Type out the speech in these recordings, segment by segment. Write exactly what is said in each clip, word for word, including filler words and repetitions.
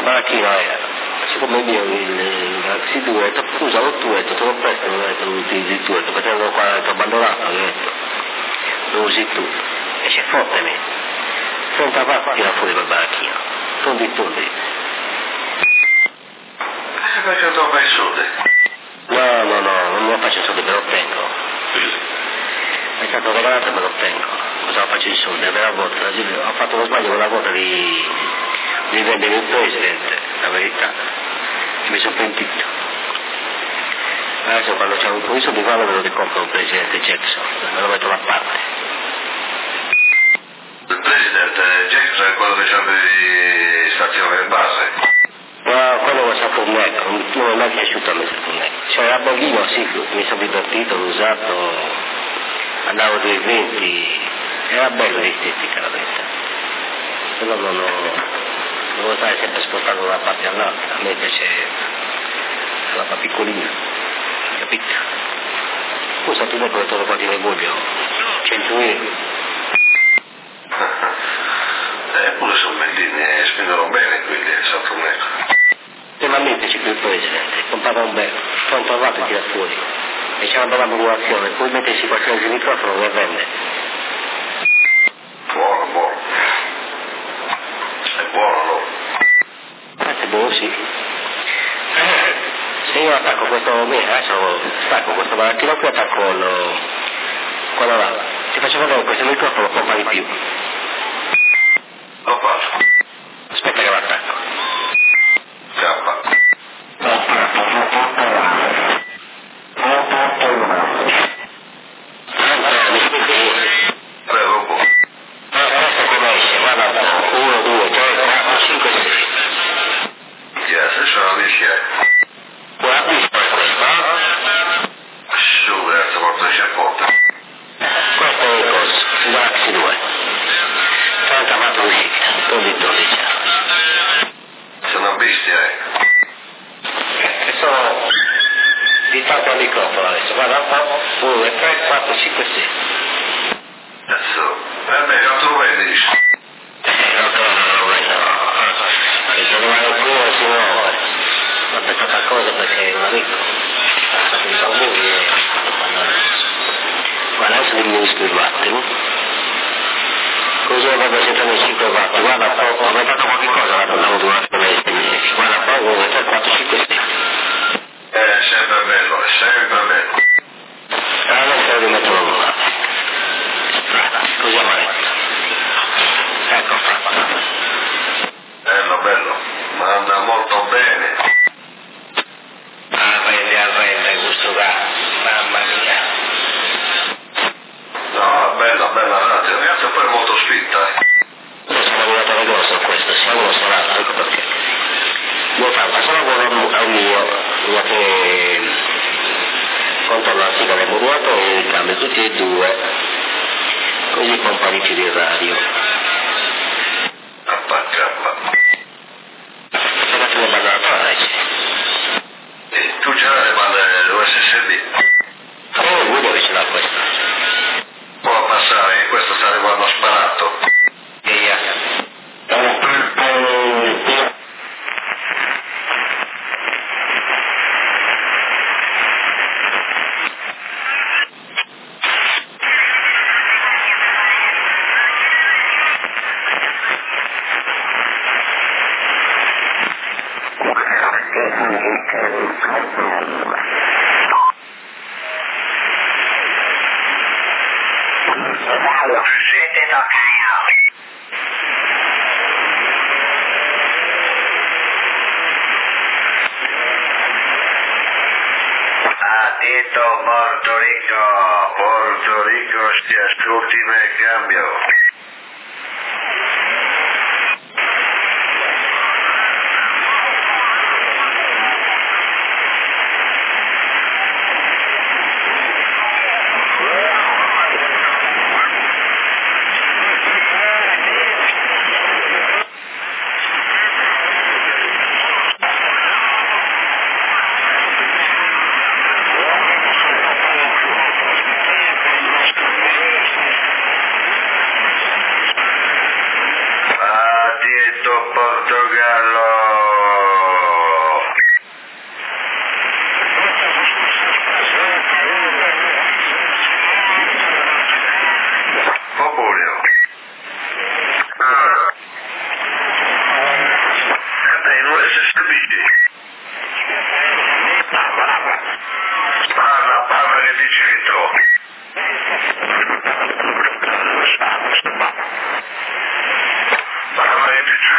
baracchino era, siccome io il taxi due, ho detto scusa lo tu, ho detto te lo presto, non ho detto lo utilizzi tu, ho detto perché l'avevo qua, ho detto abbandonato, ho detto lo usi tu, e c'è forte me, senza parte tira fuori dal baracchino, tondi tondi. E perché tu fai soldi? No, no, no, non me lo faccio i soldi, me lo tengo. È stato regalato e me lo tengo. Cosa faccio i soldi? La vera volta, ho fatto lo sbaglio quella volta di, di vendere il presidente, la verità. E mi sono pentito. Adesso quando c'è un po' di soldi qua me lo ricompro un presidente Jackson, me lo metto da parte. Il presidente Jackson è quello che c'ha di stazione in base? No, quello lo Saturnetto, non è mai piaciuto a me Saturnetto. Cioè a Borghino sì, mi sono divertito, l'ho usato, andavo due eventi, era bello l'estetica la verità. Però non ho, devo stare sempre spostato da una parte all'altra, a me piace la fa piccolina, capito? Poi Saturnetto lo trovo quanti ne voglio, cento euro. Eppure sono bellini e spendono bene quelli del Saturnetto. Estremamente c'è più il presidente, comprava un bel, controllato e tira fuori. E c'è una bella modulazione, poi mettersi qualcosa sul microfono lo vende. Buono, buono. È buono allora. È buono sì. Se io attacco questo, adesso stacco questo baracchino qui, attacco il, quello là. Ti faccio vedere questo microfono pompa di più. Lo faccio. Aspetta che l'attacco. Scappa. Prego, buono. Adesso come esce, guarda un po', uno, due, tre, quattro, cinque, sei. Yes, adesso non riesce. Buona pista questa, no? Su, grazie, porta c'è porta. Questo è il coso, il Galaxy due. trentaquattro uscite, dodici dodici. Sei una bestia, eh. E sono di tanto al microfono adesso, guarda un po', uno, due, tre, quattro, cinque, sei. Adesso, eh beh, quanto lo vendi? Eh, non credo che lo vedo, che se non hai il cuore si muove. Ho pensato a cosa perché un amico ha fatto un bambino e ha fatto quando guarda adesso diminuisco il watt, così vado sempre nei cinque watt, guarda un po', ho aumentato qualche cosa, la andavo due watt per le guarda un po', uno, due, tre, quattro, cinque, sei. È sempre bello, è sempre bello. Adesso lo rimetto la nuova. Così a manetta. Ecco fatto. Bello, bello. Ma anda molto bene. Arrende, arrende, gusto da. Mamma mia. No, bella, bella radio. Ragazzi, poi è molto spinta. Io sono lavorato a negozio questo, sia uno sia l'altro, ecco perché. Devo fare un solo lavoro al mio, uno che controlla la sigla del modulatore e li cambio tutti e due, così pompa di fili in radio. Appacca. Se la fine banda la fare. E tu ce l'hai le bande U S S D? Oh, lui dove ce l'ha questa? Può passare, che questo sta arrivando sparato. Via. Adito Porto Rico, Porto Rico si ascolti nel cambio. Adito Portogallo.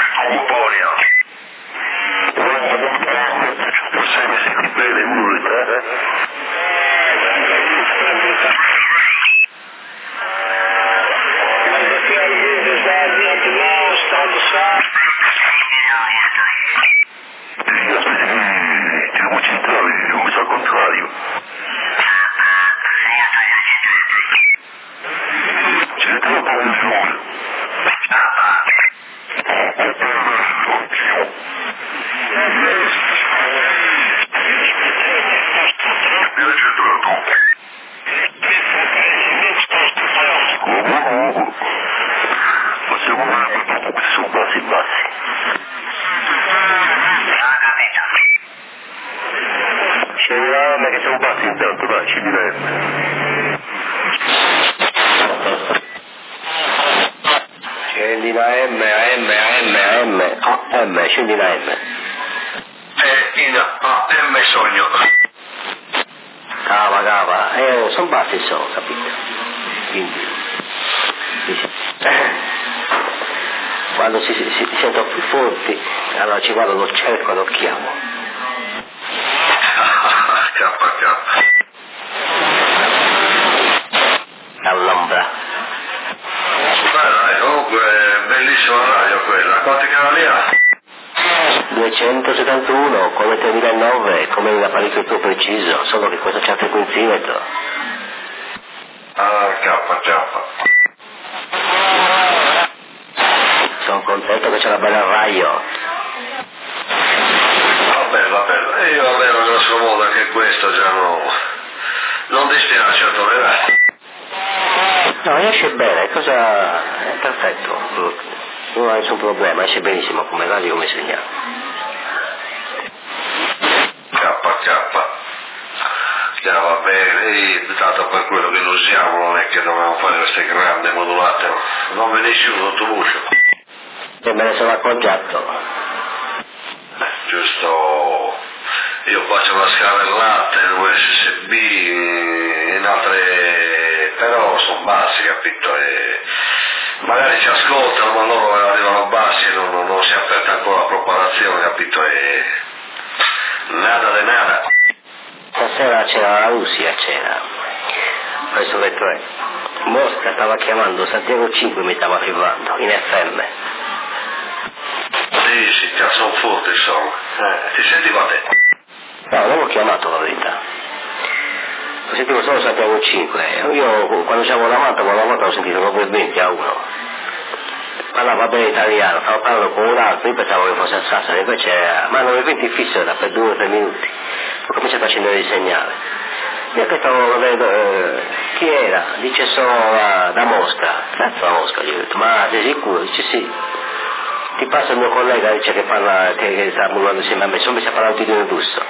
Buonia. Forse mi senti bene, Multa? Siamo centrali, non mi sa al contrario. Ce ne troppo un giorno. Mi ha centrato. Comunque, facciamo una cosa su bassi bassi. Scegliamo che siamo bassi intanto, dai, ci divertiamo. Scendi la M, A M, A M, A M, A M, scendi la M. E in A M sogno. Cava, cava, eh, sono bassi sono, capito? Quindi, eh, quando si, si, si sentono più forti, allora ci vado, lo cerco e lo chiamo. K K. All'ombra. Beh dai, comunque, bellissima radio quella. Quanti canali ha? duecentosettantuno come tremilanove, come l'apparecchio tuo preciso, solo che questo c'ha frequenzimetro. Ah, K K. Sono contento che c'è la bella raio. Vabbè, vabbè, e io almeno grosso modo anche questo già non, non dispiace a tollerare. No, esce bene, cosa è perfetto, non ha nessun problema, esce benissimo come radio, come segnale. K K. Ja, va bene, e tanto per quello che lo usiamo non è che dobbiamo fare queste grandi modulate, non ve ne esce uno sottovoce. E me ne sono accorgiato. Eh, giusto, io faccio una scalellata, un U S B, in altre, però sono bassi, capito? E magari ci ascoltano, ma loro arrivano bassi e non, non si è aperta ancora la propagazione, capito? E nada de nada. Stasera c'era la Russia, c'era. Questo ho detto è. Mosca stava chiamando, Santiago cinque mi stava arrivando, in F M. Sì, sì, cazzo un forte insomma. Eh, ti sentiva te? No, non l'ho chiamato la verità. Ho sentito solo Santiago cinque. Io quando c'avevo la moto, quando la moto ho sentito proprio il venti a uno. Parlava bene italiano, stavo parlando con un altro, io pensavo che fosse a Sassari, invece ma hanno il venti fisso da per due o tre minuti. Ho cominciato a accendere il segnale. Io che stavo vedendo, eh, chi era? Dice sono da, da Mosca. Cazzo la Mosca, gli ho detto, ma sei sicuro? Dice sì. Ti passa il mio collega, dice che parla, che, che sta muovendo insieme a me, sono messo a parlare di un russo.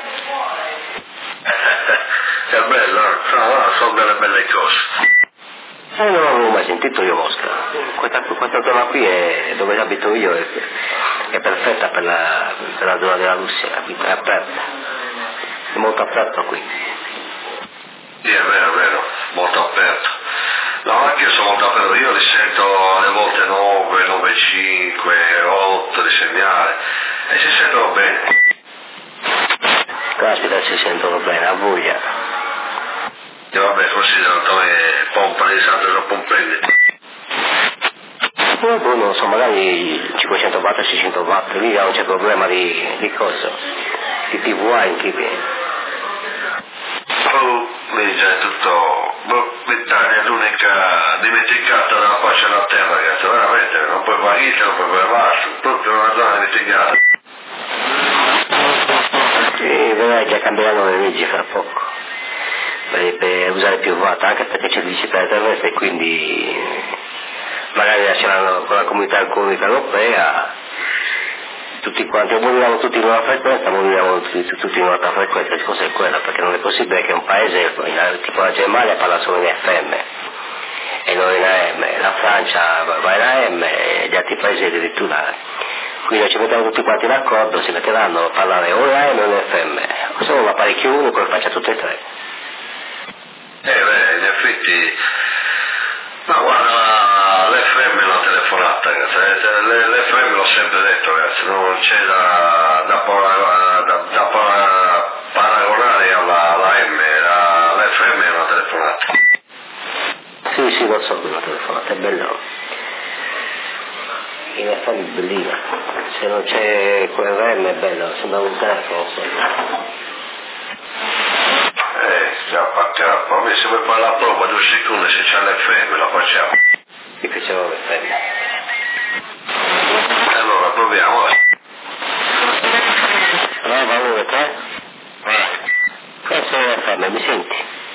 È bello, no, sono delle belle cose. Eh, non l'avevo mai sentito io Mosca. Questa, questa zona qui è dove abito io, è, è perfetta per la, per la zona della Russia, capito? È aperta. È molto aperto qui. Sì, è vero, è vero, molto aperto. No, anche io sono molto aperto, io li sento alle volte nove, nove, cinque, otto di segnale e si sentono bene. Caspita, si sentono bene, a voglia. E vabbè, considerato che pompa di Santo sono pompendi. No, non lo so, magari cinquecento watt, seicento watt, lì non c'è problema di, di cosa, di T V A in T V. Oh, lì già è tutto, boh, l'Italia è l'unica dimenticata dalla faccia della terra, ragazzi, veramente, non puoi fare Italia, non puoi fare Vasco, proprio una zona dimenticata. E vedrai che cambieranno le leggi fra poco, per, per usare più watt, anche perché c'è l'elettricità terrestre e quindi magari lasceranno con la comunità economica europea, tutti quanti, moriamo tutti in una frequenza, moriamo tutti, tutti in un'altra frequenza, il discorso è quello, perché non è possibile che un paese tipo la Germania parla solo in F M e non in A M, la Francia va in A M e gli altri paesi addirittura, quindi ci mettiamo tutti quanti d'accordo, si metteranno a parlare o in A M o in F M, solo un apparecchio unico che faccia tutte e tre. Eh beh, in effetti, ma guarda, l'F M è una telefonata, l'F l'F M l'ho sempre detto, ragazzi, non c'è da, da, da, da, da paragonare alla, alla M, la, la F M è una telefonata. Sì, sì, lo so che è una telefonata, è bello. In F M è bellino, se non c'è quel R M è bello, sembra un telefono. Eh, chiappa, chiappa, a me se vuoi parlare proprio due secondi, se c'è l'F M la facciamo. Mi piaceva l'F M. Allora proviamo. Prova uno, tre. Questo è l'F M, mi senti?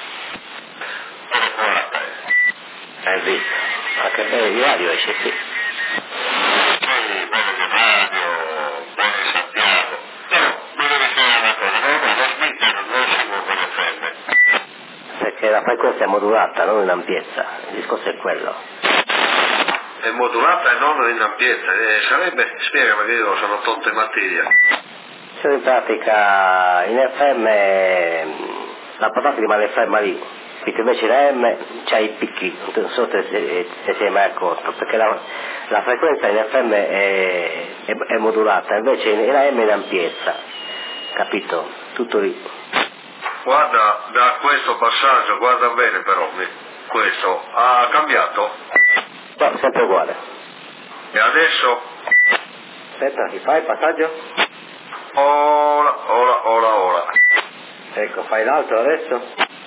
Hai visto? Ma che bello di radio esce, sì. Poi bello di radio, buono di Santiago. Però mi deve fare una cosa, non devo smettere, non seguo con l'F M. Perché la frequenza è modulata, non in ampiezza. Il discorso è quello. È modulata e non in ampiezza, eh, sarebbe, spiegami che io sono tonto in materia. Cioè in pratica in F M la portata rimane ferma lì, perché invece la M c'ha i picchi, non so se, se, se sei mai accorto, perché la, la frequenza in F M è, è, è modulata, invece in, la M è in ampiezza, capito? Tutto lì. Guarda, da questo passaggio, guarda bene però, questo ha cambiato? No, sempre uguale. E adesso? Aspetta, ti fai il passaggio? Ora, ora, ora, ora. Ecco, fai l'altro adesso?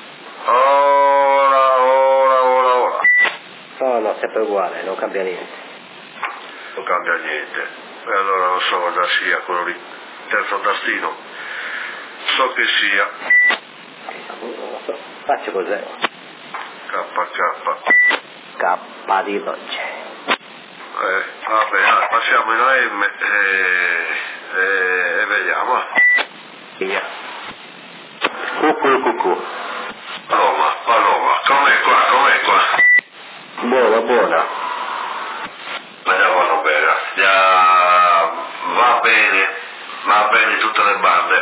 Ora, ora, ora, ora. No, no, sempre uguale, non cambia niente. Non cambia niente. E allora non so cosa sia quello lì. Terzo tastino. So che sia. Non lo so. Faccio cos'è? K K. K di Logge. Eh, vabbè, allora, passiamo in A M e, e, e vediamo. Via. Cucù, cucù. Paloma, Paloma, com'è qua, com'è qua? Buona, buona. Vediamo bene. Ja, va bene, va bene tutte le bande.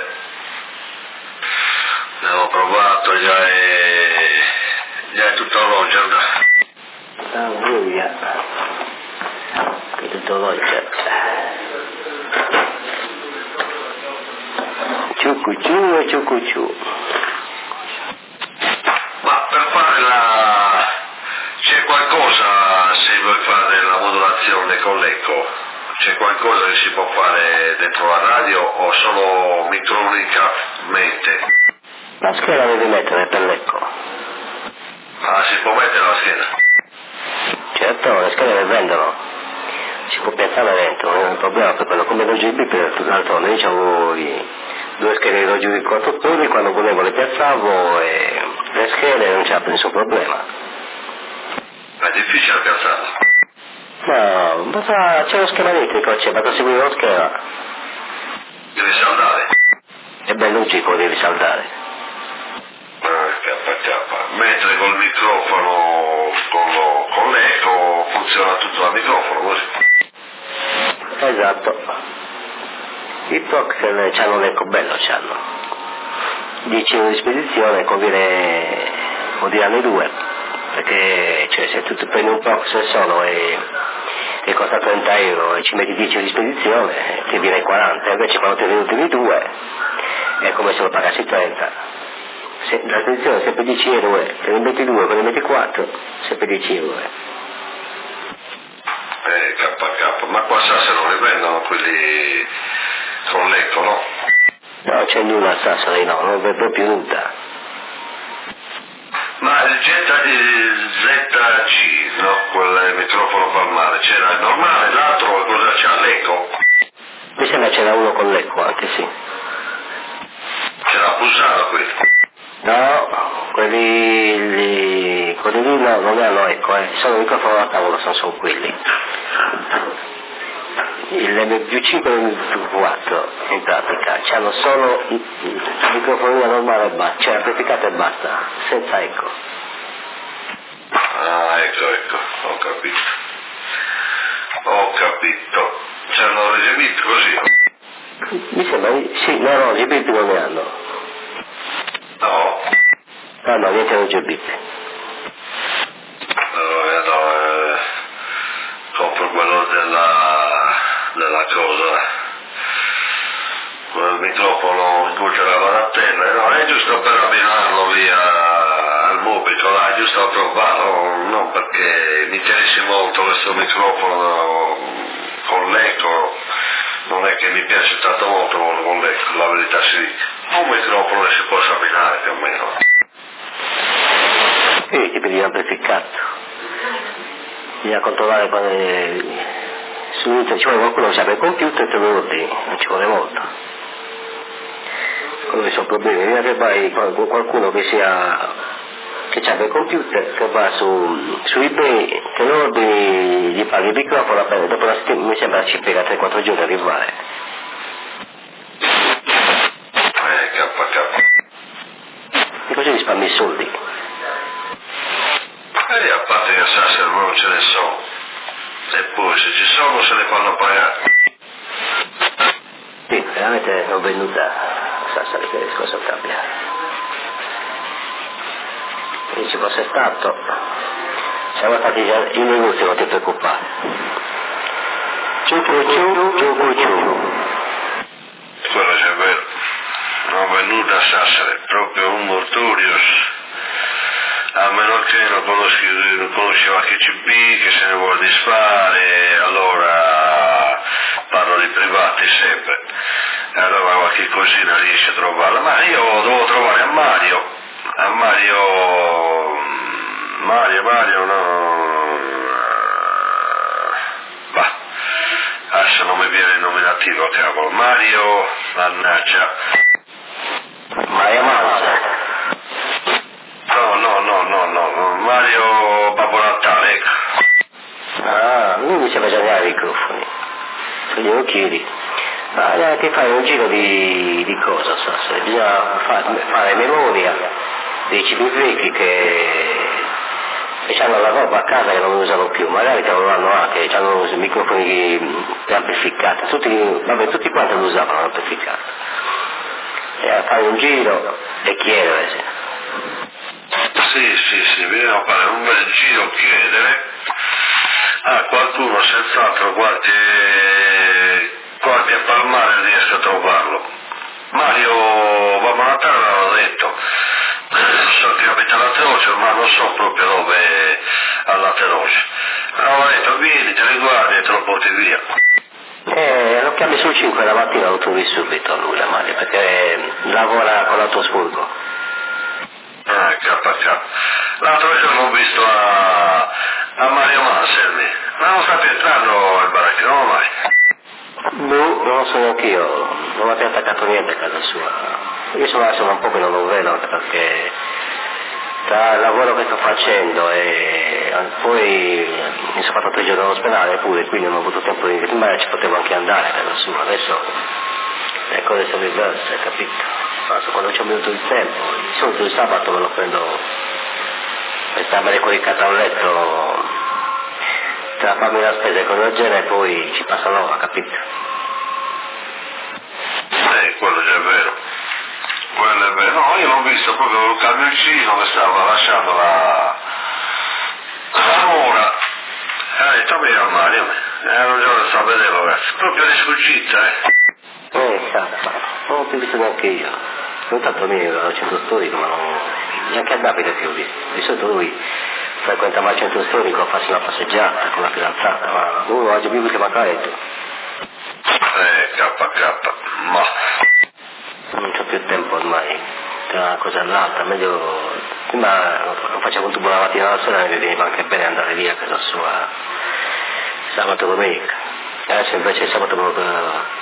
Abbiamo provato, già è, già è tutto Roger. Ah, via. Che tutto Roger. Ciucuciù e ciucuciù. Ma per fare la... c'è qualcosa, se vuoi fare la modulazione con l'eco, c'è qualcosa che si può fare dentro la radio o solo micronicamente? La scheda devi mettere per l'eco. Ah, si può mettere la scheda? Certo, le schede le vendono. Si può piazzare dentro, non è un problema per quello come l'O G B per l'altro. Io avevo due schede di G B di quattro poli, quando volevo le piazzavo e le schede non c'era nessun problema. È difficile piazzarla? No, basta, c'è lo schema elettrico, c'è, basta seguire lo schema. Devi saldare? È bello logico, devi saldare. Ah, K K. Mentre col microfono, con, lo, con l'eco funziona tutto dal microfono, così? Esatto. I prox c'hanno l'eco bello, c'hanno. dieci euro di spedizione conviene modulare due, perché cioè, se tu prendi un prox solo e, e costa trenta euro e ci metti dieci euro di spedizione ti viene quaranta, invece quando te ne utili due è come se lo pagassi trenta. Se, la spedizione è sempre dieci euro, te ne metti due, te ne metti quattro, sempre dieci euro. Eh, K K, ma qua Sassari non li vendono quelli con l'eco, no? No, c'è nulla a Sassari, no, non vedo più nulla. Ma il Z G, no? Quel microfono palmare, c'era il normale, l'altro cosa c'ha? L'eco? Mi sembra c'era uno con l'eco anche, sì. C'era Busano qui? No, quelli lì, quelli lì no, non hanno eco, eh. Sono il microfono a tavola, sono solo quelli. Il M più cinque e il M più quattro in pratica hanno solo il microfonino normale e basta, cioè amplificato e basta, senza eco. Ah, ecco, ecco, ho capito. Ho capito. C'hanno le G B così? Mi sembra, sì, no, no, G B T non ne hanno. No. No, no, niente L G B T. No, eh, no, eh, compro quello della la cosa, il microfono in cui c'era la tenda, no, è giusto per abbinarlo via al pubblico, là, è giusto trovarlo, non perché mi interessi molto questo microfono con l'eco, non è che mi piace tanto molto con l'eco, la verità si dice, un microfono si può abbinare più o meno. Sì, tipi di amplificato, bisogna controllare quando è... su internet ci vuole qualcuno che sa il computer e te lo ordini, non ci vuole molto. Quello sono problemi, bisogna che vai con qualcuno che sia che c'ha il computer, che va su, su eBay, te lo ordini, gli paghi il microfono, dopo una settimana mi sembra ci pega tre quattro giorni arrivare. Eh, K K. E così risparmi i soldi. E a parte che sa se non ce ne sono, e poi se ci sono se ne fanno pagare. Sì, veramente l'ho venuta a Sassari che riesco a saltarmi. Se ci fosse stato, siamo stati già in negozio, non ti preoccupare. Ciu ciu ciu, ciu ciu. Quello c'è vero, non venuto a Sassari, proprio un mortorius. A meno che non, conosci, non conosceva H C B, che se ne vuole disfare, allora parlo di privati sempre, e allora qualche cosina riesce a trovarla, ma io devo trovare a Mario, a Mario, Mario, Mario, no, bah, adesso non mi viene il nominativo, cavolo, Mario, mannaggia. Mario Manza. No, no, no, no, no, Mario Babbo Natale, ecco. Ah, lui mi sapeva già dare i microfoni, se glielo chiedi. Ma eh, ti fai un giro di, di cosa, Sassari? Bisogna fare, fare memoria dei cibi vecchi che, che hanno la roba a casa che non usano più, magari te lo danno anche, hanno i microfoni amplificati, tutti, vabbè, tutti quanti lo usavano amplificato. E fare un giro e chiedere. Sì, sì, sì, bisogna fare un bel giro, chiedere a qualcuno, senz'altro qualche, qualche palmare riesco a trovarlo. Mario Babbo Natale l'hanno detto, so che abita a Lateroce, ma non so proprio dove a Lateroce. L'hanno detto, vieni, te li guardi e te lo porti via. Eh, lo chiami sul cinque la mattina, lo trovi subito a lui la Mario, perché lavora con l'autospurgo. Ah, K K. L'altro giorno ho visto a, a Mario Mansermi, ma non sta entrando il baracchino, non mai. No, non lo so neanche io, non ho attaccato niente a casa sua. Io sono adesso un po' che non lo vedo, anche perché tra il lavoro che sto facendo e poi mi sono fatto tre giorni all'ospedale pure, quindi non ho avuto tempo di... ma ci potevo anche andare a casa sua, adesso le cose sono diverse, capito? Quando c'è un minuto di tempo, di solito il sabato me lo prendo per starmene coricato a letto, tra farmi la spesa e cose del genere e poi ci passa l'ora, capito? Eh, quello già è vero, quello è vero. No, io l'ho visto proprio il camioncino che stava lasciando la, la mura, e ha detto via Mario, e non già sto a vedere ragazzi, proprio di sfuggita, eh. Eh, cazzo, non l'ho più visto neanche io. Intanto mi ero al centro storico, ma non... neanche a Davide più visto. Di solito lui frequentava il centro storico a farsi una passeggiata con la fidanzata, ma uno oggi più che Macaretto. Eh, K K, ma... Non c'ho più tempo ormai, tra una cosa e l'altra, meglio... Prima lo facevo un tubo la mattina alla sera e mi veniva anche bene andare via a casa sua sabato e domenica. Adesso invece il sabato proprio...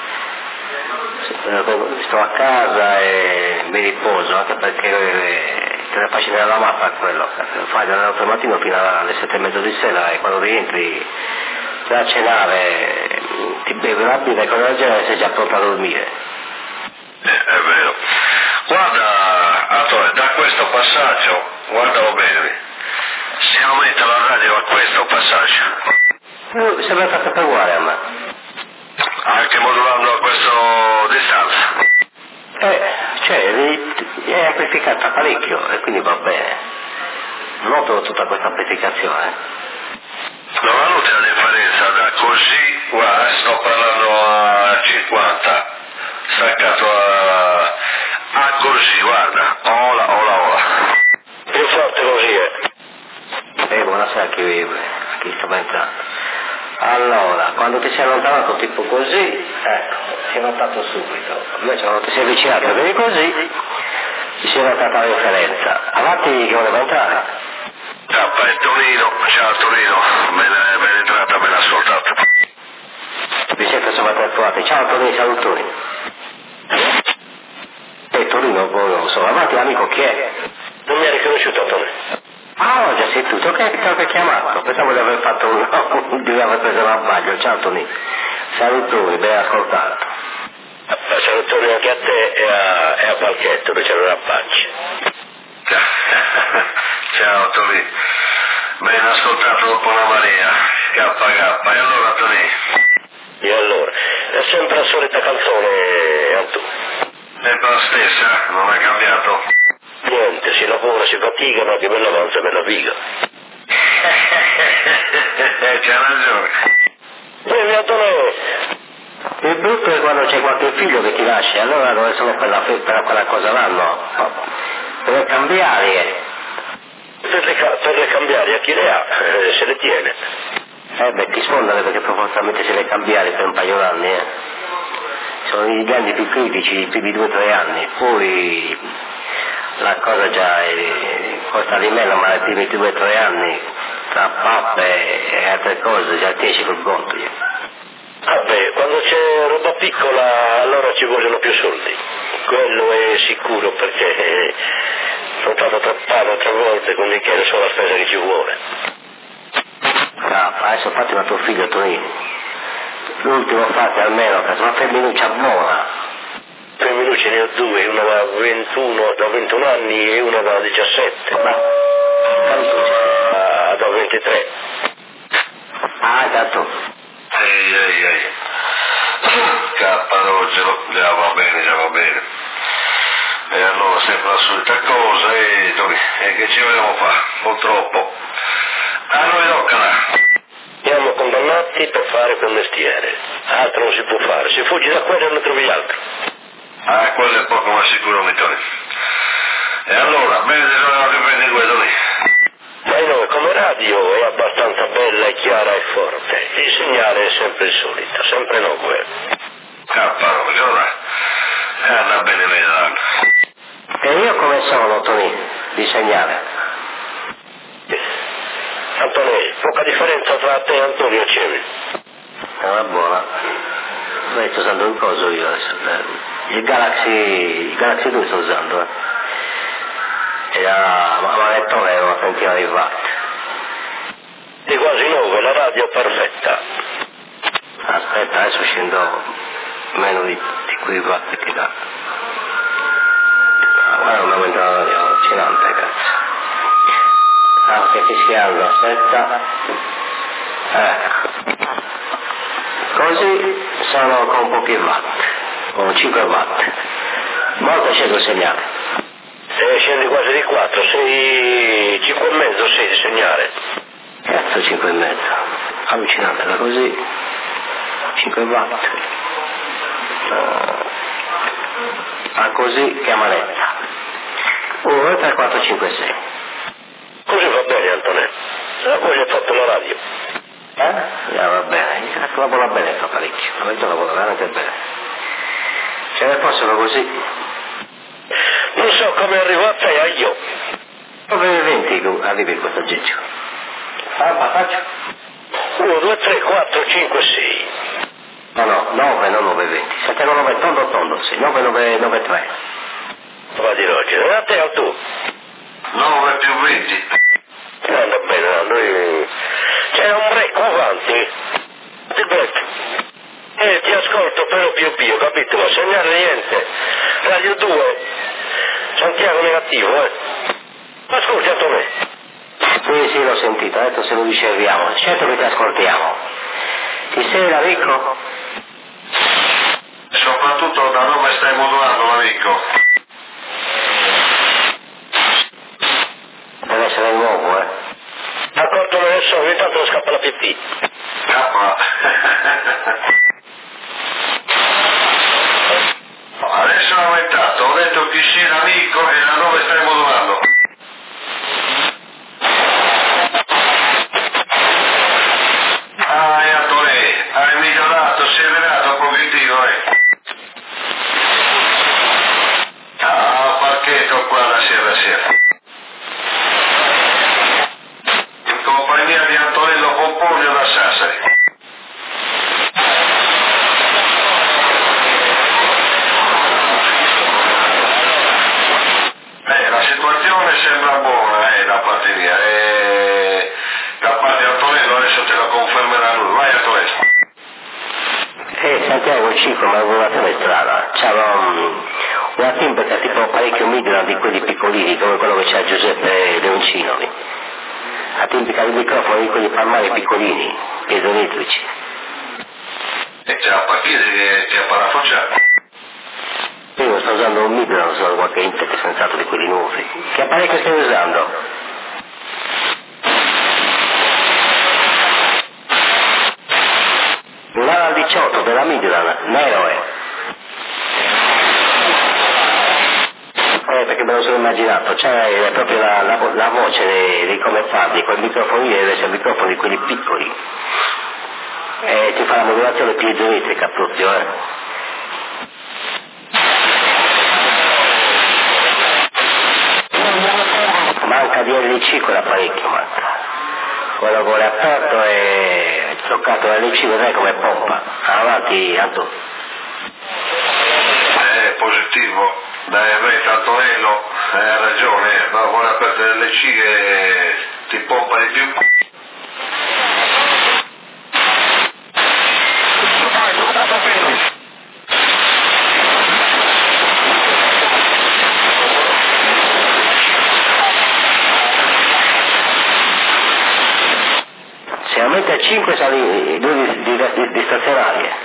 sto a casa e mi riposo, anche perché te la faccio nella mappa quello, fai dalle otto del mattino fino alle sette e mezza di sera e quando rientri vai a cenare, ti bevi una birra e cose del genere sei già pronto a dormire. Eh, è vero. Guarda, Attore, da questo passaggio, guardalo bene, si aumenta la radio a questo passaggio. Eh, sembra sempre uguale a me. Anche modulando a questa distanza. Eh, cioè, è amplificata parecchio e quindi va bene. Noto tutta questa amplificazione. Non ha notata la differenza da così, guarda, sto parlando a quando ti sei allontanato tipo così, ecco, si è notato subito. Invece quando ti sei avvicinato e così, si è notata la differenza. Avanti che voleva entrare. Tappa è Tonino, ciao Tonino, ben, ben entrata, ben ascoltata. Vi siete sovrapportati, ciao Tonino, salutoni. E Tonino, non so, avanti amico, chi è? Non mi ha riconosciuto Tonino. Ah, ho già sentito, che ti ho chiamato, pensavo di aver fatto un... di aver preso un abbaglio, ciao Tonino. Salutoni, ben ascoltato. Salutoni anche a te e a, e a Palchetto, che c'era una pancia. Ciao Tonino, ben ascoltato dopo la Maria, K K, e allora Tonino? E allora? È sempre la solita canzone, Antu. Sempre la stessa, non è cambiato? Niente, si lavora, si fatica, ma che bella avanza, bella figa. C'ha ragione. Beh, Antonio. Il brutto è quando c'è qualche figlio che ti lascia, allora non è solo quella, per quella cosa là, no. Per cambiare. Eh. Per le, per le cambiare, a chi le ha, eh, se le tiene. Eh beh, ti sfondano perché probabilmente se le cambiare per un paio d'anni, eh. Sono gli anni più critici, i primi due o tre anni, poi la cosa già è, costa di meno, ma i primi due o tre anni, tra pappe e altre cose, già ti esci col conto. Vabbè, quando c'è roba piccola allora ci vogliono più soldi, quello è sicuro perché sono stato trappato tre volte, quindi chiedo solo la spesa che ci vuole. Ah, adesso fate una tuo figlio Tonino, l'ultimo fate almeno, una femminuccia buona. Femminucce ne ho due, una da ventuno, da ventuno anni e una da diciassette. Ma, ah, da ventitré. Ah, tanto. Ehi, ehi, ehi. K, Rogero, già va bene, già va bene. E allora sempre la solita cosa e, e che ci vogliamo fare, purtroppo. A noi tocca là. Siamo condannati per fare quel mestiere, altro non si può fare, se fuggi da quello non trovi altro. Ah, quello è poco ma sicuro, Mittoni. E allora, bene di sono che prendi due, Tony. Ma noi come radio è abbastanza bella e chiara e forte, il segnale è sempre il solito, sempre no quello. Cappa, allora, andrà bene vedranno. E io come sono, Tony, di segnale? Antonio, poca differenza tra te e Antonio Cemi. È una buona. Beh, sto usando un coso io adesso. Il Galaxy, il Galaxy due sto usando, eh. E la manettone è una trentina di watt. Di quasi nove, la radio perfetta. Aspetta, adesso scendo meno di, di quei watt che dà. Ah, guarda, non aumenta la radio, allucinante, cazzo. Ah, che fischiando, aspetta. Ecco. Così sono con pochi watt, con cinque watt. Molto scendo il segnale. Se scendi quasi di quattro, sei cinque e mezzo, sei di segnale. Cazzo, cinque e mezzo. Allucinante, da così. cinque watt. Uh, a così che manetta. uno, due, tre, quattro, cinque, sei. Così va bene, Antonio. La poi hai fatto la radio. Eh? Ja, va bene. Lavora bene, fa parecchio. La verità lavora veramente bene. Ce ne possono così. Non so come arrivo a te, a io. Come venti arrivi in questo aggeggio? Ah, faccio? uno, due, tre, quattro, cinque, sei. No, no, nove, non nove venti. sette, nove, tondo, tondo, sì. nove, nove, nove, tre. Va di Rogero, a te o tu? nove più venti. Anda bene, noi... C'è un break avanti. Ti break. E ti ascolto però più più, capito? Ma segnale niente. Radio due. Santiago negativo, eh. Ascolti a me. Sì, sì, l'ho sentito, ha detto se lo riceviamo. Certo che ti ascoltiamo. Ti sei l'amico? Soprattutto da dove stai modulando, l'amico? Deve essere nuovo, eh. D'accordo, me ne so, ogni tanto scappa la pipì. Scappa. Adesso ho aumentato, ho detto chi sei l'amico e da dove stai modulando. Ah, Antonio, hai Eh, Santiago cinque, ma avevo una strada, c'era um, una timbrica tipo parecchio Midland di quelli piccolini, come quello che c'ha Giuseppe Leoncino. La timbrica del microfono di quelli palmari piccolini, piezometrici. E c'è la partita che, che ha parafocciato. Io sto usando un Midland, non so qualche Intec senz'altro di quelli nuovi. Che apparecchio stai usando? Un A diciotto della Midland, nero è. Eh, perché me lo sono immaginato, c'è proprio la, la, la voce dei, dei come farli, quel microfonino deve essere microfono di quelli piccoli. E ti fa la modulazione piezometrica proprio, eh. Manca di L C quell'apparecchio, manca. Quello con l'aperto e toccato l'L C, vedrai come pompa. Avanti, Anto. Eh, positivo. Dai, a me Antonello, eh, ha ragione, ma vuole aperto l'L C che ti pompa di più. Se aumenta a cinque sali due di, di, di, di stazionarie.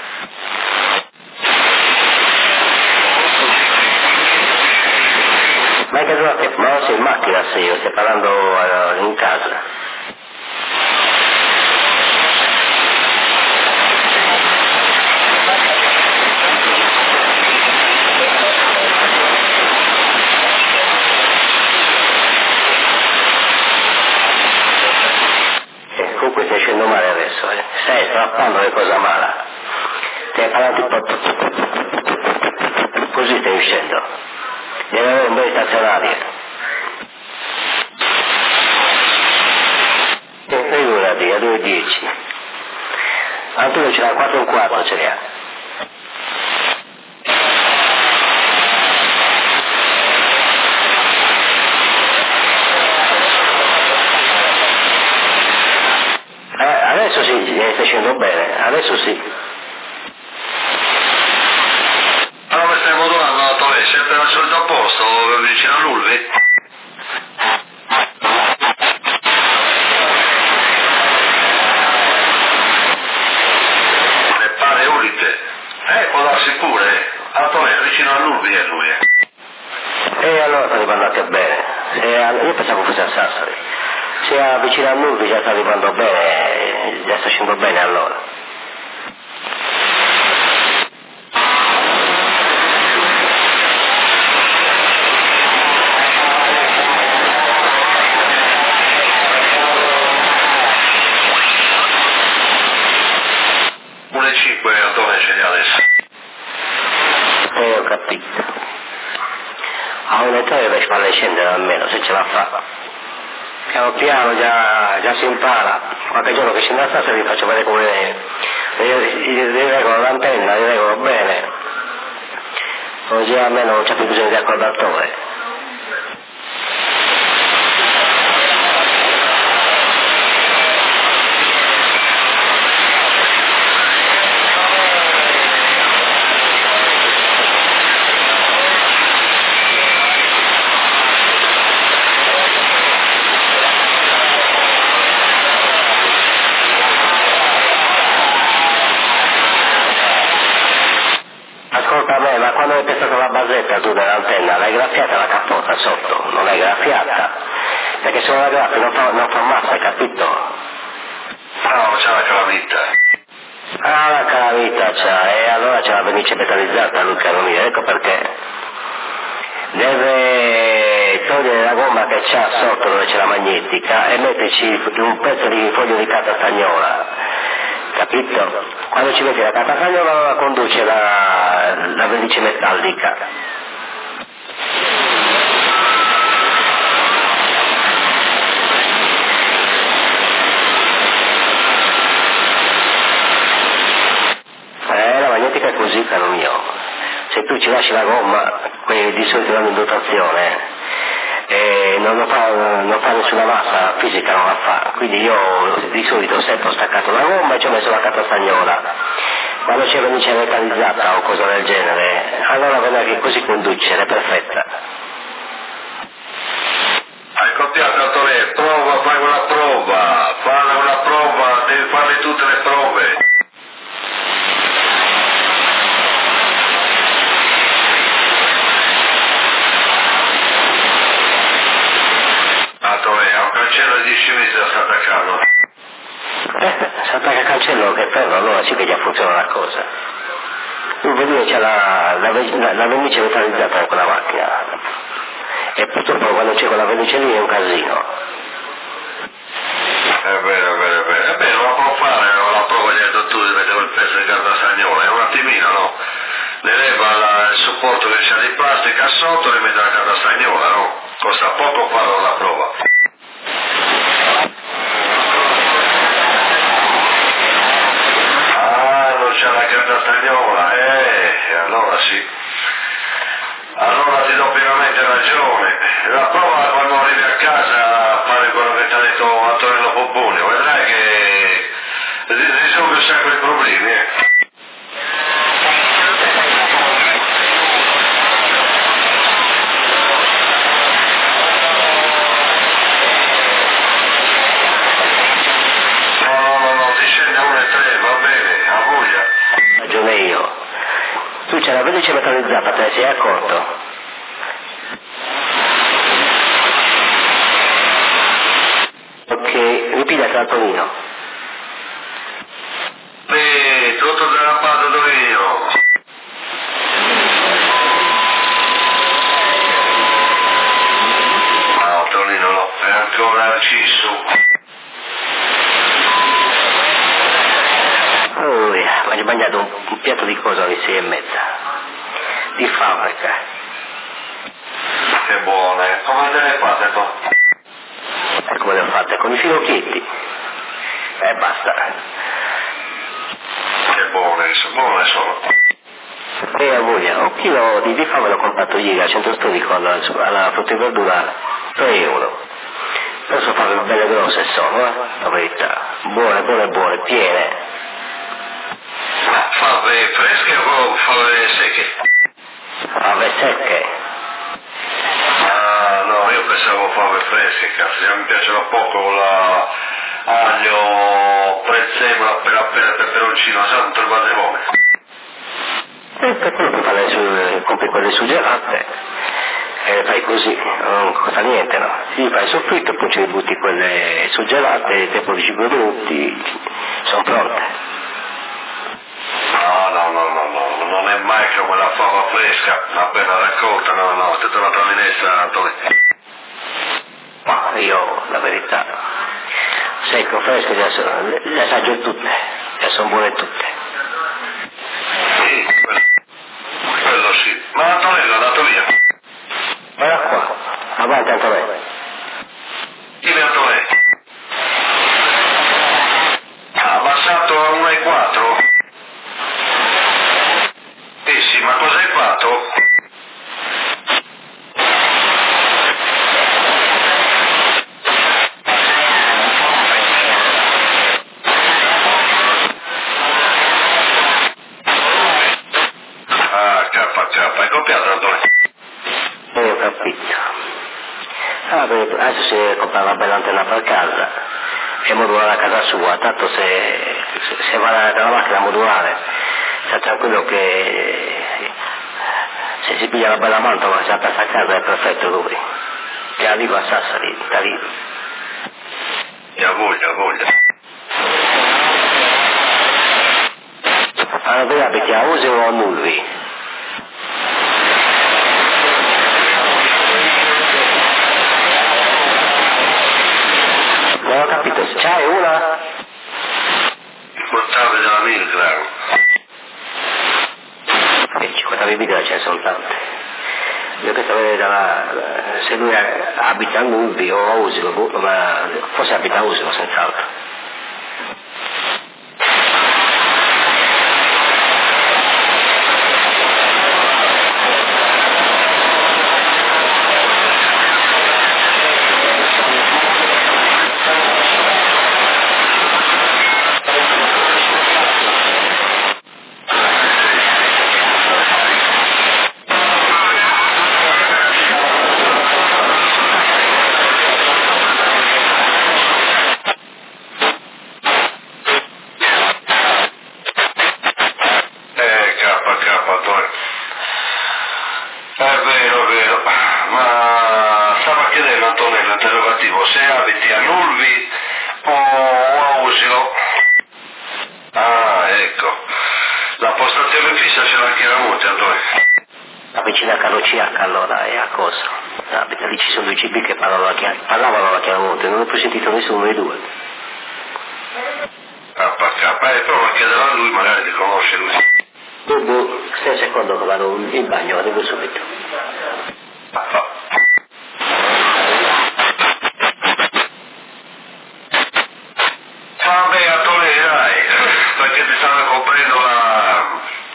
Ma che cosa? Ma non sei in macchina, se io stai parlando uh, in casa. Eh, comunque stai scendendo male adesso, eh. Stai strappando le cose male. Stai parlando tipo... Così stai uscendo. Deve avere un bel stazionario. E figurati, a due e dieci. Antonio ce l'ha quattro e un quarto, ce l'ha. Eh, adesso sì, stai scendendo bene, adesso sì. Allora stai modulando, Antonello, sempre al solito posto, vicino all'Ulvi? Ne pare Ulite. Eh, può darsi pure. Antonello, vicino all'Ulvi è lui, eh. E allora sta arrivando anche bene. Se, io pensavo fosse a Sassari. Se è vicino a Nurbi già sta arrivando bene, già sta scendendo bene allora. uno e cinque Antonello ce li ha adesso. E ho capito. A un ettore per farle scendere almeno, se ce la fa. Piano piano già, già si impara. Qualche giorno che scende a Sassari vi faccio vedere come li regolo l'antenna, li regolo bene. Così almeno non c'è più bisogno di accordatore. Ascolta a me, ma quando hai pestato la basetta tu dell'antenna, l'hai graffiata la cappota sotto, non l'hai graffiata? Perché se non la graffi non fa, non fa massa, hai capito? No, c'è la calamita. Ah, la calamita c'ha, e allora c'è la vernice metallizzata Luca Romino, ecco perché. Deve togliere la gomma che c'ha sotto dove c'è la magnetica e metterci un pezzo di foglio di carta stagnola, capito? Quando ci metti la carta stagnola la conduce la, la vernice metallica. Eh, la magnetica è così, caro mio. Se tu ci lasci la gomma, quelli di solito danno in dotazione, eh, non, non, fa, non fa nessuna massa fisica, non la fa. Quindi io di solito sempre ho staccato la gomma e ci ho messo la carta stagnola. quando c'è vernice metalizzata o cosa del genere, allora vedrai che così conduce, è perfetta. Hai copiato Antonio, prova, fai una prova, fai una prova, devi fare tutte le prove. Antonio, un cancello di dieci metri da Santa Carlo. Eh, si attacca il cancello che ferro, allora sì che già funziona la cosa. Tu vedi c'è la, la, la, la vernice metallizzata in quella macchina. E purtroppo quando c'è quella vernice lì è un casino. È vero, è vero, è vero. È vero, la può fare, la prova gli dottori, mettevo il pezzo di carta stagnola, è un attimino, no? Ne leva la, il supporto che c'è di plastica sotto, ne mette la carta stagnola, no? Costa poco farlo la prova. Ah, non c'è la carta stagnola, eh, allora sì. Allora ti do pienamente ragione. La prova quando arrivi a casa a fare quello che ti ha detto Antonello Pobboni, vedrai che risolve un sacco di problemi, eh. No, no, no, no, ti scende uno e tre, va bene, a voglia. Ragione io. Tu c'è la vernice metallizzata, te ne sei accorto? Ok, ripigliati Antonino. Beh, tutto derappato dove io. No, Tonino no, è ancora acceso. Oh, yeah. Ma hai mangiato un, un piatto di cosa alle sei e mezza? Di fabbrica. Che buone, come te le fate poi? E come le ho fatte? Con i finocchietti. E basta. Che buone, buone sono. E a voglia, un chilo di, di fave l'ho comprato ieri al centro storico alla, alla frutta e verdura tre euro. Adesso fave belle grosse sono, eh? La verità. Buone, buone, buone, piene. Fave fresche o fave secche? Fave secche. Ah no, io pensavo fave fresche, cazzo, mi piacciono poco la aglio, prezzemolo, appena appena peperoncino, santo il guardemone. E per quello che fare su, compri quelle suggerate e fai così, non costa niente, no? Si fai il soffritto, poi ci butti quelle suggerate, tempo di cinque minuti, sono pronte. No, no, no, no, no, non è mai come la fava fresca, appena raccolta, no, no, è tutta una minestra, Antonio. Ma io, la verità, secco, fresco, le, le, le assaggio tutte, e sono buone tutte. Sì, quello sì. Ma Antonello è andato via. Guarda qua, avanti Antonello. Dimmi Antonello. Ha abbassato a uno e quattro? Eh sì, ma cosa hai fatto? Ah, K K, hai copiato Antonello? E ho capito. Ah, beh, adesso si deve comprare una bella antenna per casa e modulare a casa sua, tanto se, se, se va dalla macchina modulare sta tranquillo che se si piglia la bella mantova se la passa a casa è perfetto lui, che arriva a Sassari, da lì. E a voglia, a voglia. Allora dove abiti, a Use o a Mulvi? Non ho capito, c'hai una? Portave della Milgram. E cinquanta mila ce ne sono tante. Io che stavo dalla, se lui abita a Mulvi o a Usino, ma forse abita a Usino senz'altro. Antonello. È vero, è vero, ma stava chiedendo Antonello interrogativo se abiti a Nulvi o a Usilo. Ah, ecco. La postazione fissa ce l'ha chiaramente, Antonello. La vicina a Carociacca allora è a cosa? Abita lì, ci sono due C B che parlavano la, parlavano la Chiaramonte, non ho più sentito nessuno dei due. K K, eh, prova a chiedere a lui, magari ti conosce lui. Boh, stai un secondo che vado in bagno, arrivo subito. Ah, vabbè, Antonello, dai, perché ti stavo coprendo la,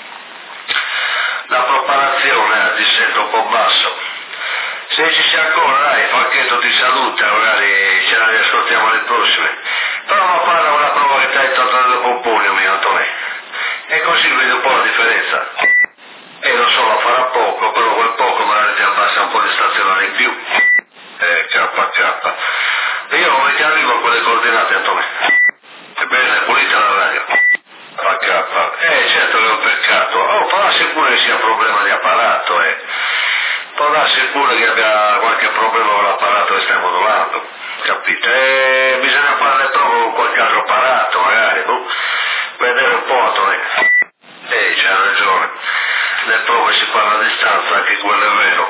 la preparazione, ti sento un po' basso. Se ci sei ancora, dai, Falchetto ti saluta, magari ce la riascoltiamo alle prossime. Prova a fare una prova che ti hai tolto del pomponio, mio Antonello. E così vedi un po' la differenza. E lo so, la farà poco, però quel poco magari ti abbassa un po' di stazionale in più. Eh, K K. Io come ti arrivo a quelle coordinate, Antonello? Ebbene, è pulita la radio. K K. Eh, certo che è un peccato. Oh, può darsi pure che sia problema di apparato, eh. Può darsi pure che abbia qualche problema con l'apparato che stai modulando, capite? E bisogna farle prove con qualche altro apparato, magari, no? Vedere un po', Antonello. Eh, c'hai ragione. Le prove si fanno a distanza, anche quello è vero.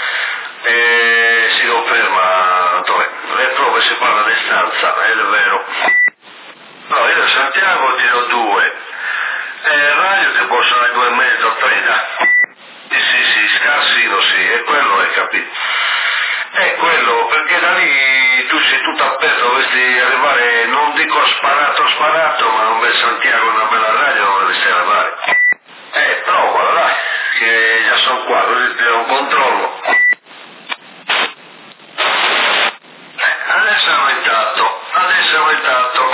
E si conferma, Antonello. Le prove si fanno a distanza, ed è vero. No, io da Santiago tiro due. E radio che possono essere due e mezzo, tre, dai. Sì, sì, sì, scarsino sì, e quello è capito. È quello, perché da lì tu sei tutto aperto, dovresti arrivare, non dico sparato sparato, ma un bel Santiago, una bella radio non dovresti arrivare. Eh, provalo, dai, che già sono qua, così ti do un controllo. Eh, adesso è aumentato, adesso è aumentato.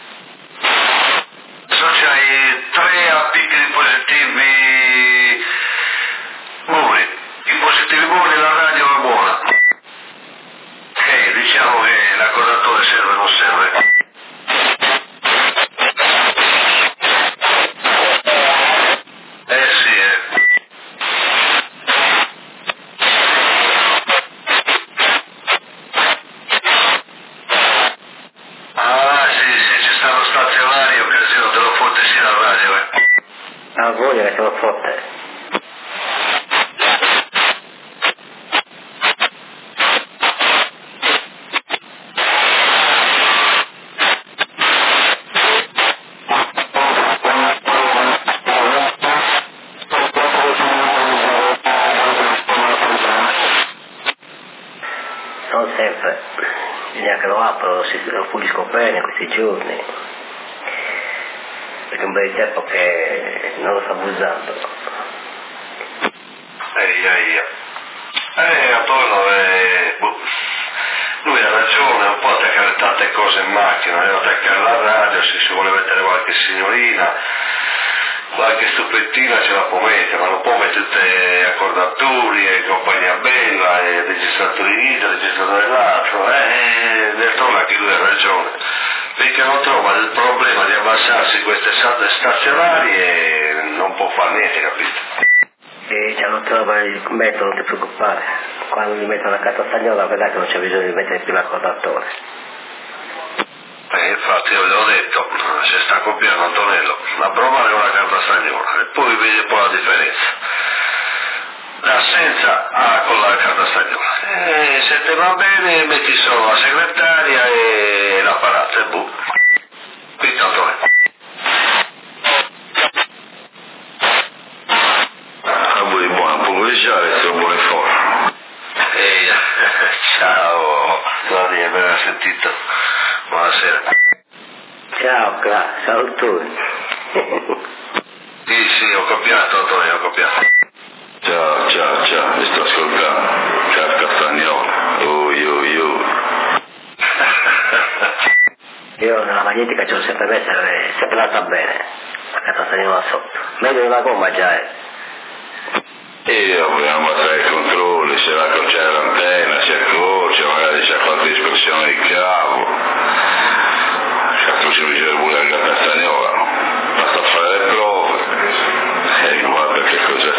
Adesso c'hai tre piccoli positivi muri. I positivi muri la radio è buona. Eh, diciamo che l'accordatore serve o non serve. Eh sì, eh. Ah sì, sì, ci stanno stazionari, occasione, te lo fotte sia la radio, eh. Ah, voglio che te lo fotte. Non sempre, bisogna che lo apro, lo pulisco bene questi giorni, perché è un bel tempo che non lo sto abusando. Ehi, ehi, eh, Antonio, eh, boh. Lui ha ragione, un po' attaccare tante cose in macchina, deve attaccare la radio, se si vuole mettere qualche signorina, qualche stuffettina ce la può mettere, ma non può mettere tutte accordatori e compagnia bella e registratori di vita, registratore dell'altro, eh, del trono anche lui ha ragione, perché non trova il problema di abbassarsi queste salde stazionarie e non può fare niente, capito? E già non trova il metodo, non ti preoccupare, quando mi metto la carta stagnola vedrai che non c'è bisogno di mettere più l'accordatore. Eh, infatti io gli ho detto, si sta copiando Antonello, ma provare una carta stagnola e poi vedi un po' la differenza. Da senza a con la carta stagnola. E se te va bene metti solo la segretaria e l'apparato e boh. Quindi Antonello. A voi buon pomeriggio, sono buone forme. Ehi, ciao, Tony, ben sentito. Buonasera. Ciao, Cla, salutoni. Sì, sì, ho copiato Antonio, ho copiato. Ciao, ciao, ciao, mi sto ascoltando. Ciao Castagnola. Oh, io, io. Io nella magnetica ce l'ho sempre messa, è sempre andata bene. La carta stagnola sotto. Meglio della gomma già è. E dobbiamo fare i controlli, se la c'è l'antenna, si accorce, magari c'è qualche dispersione di cavo. Certo ci bisogna pure la Castagnola. Basta fare le prove. E guarda che cos'è.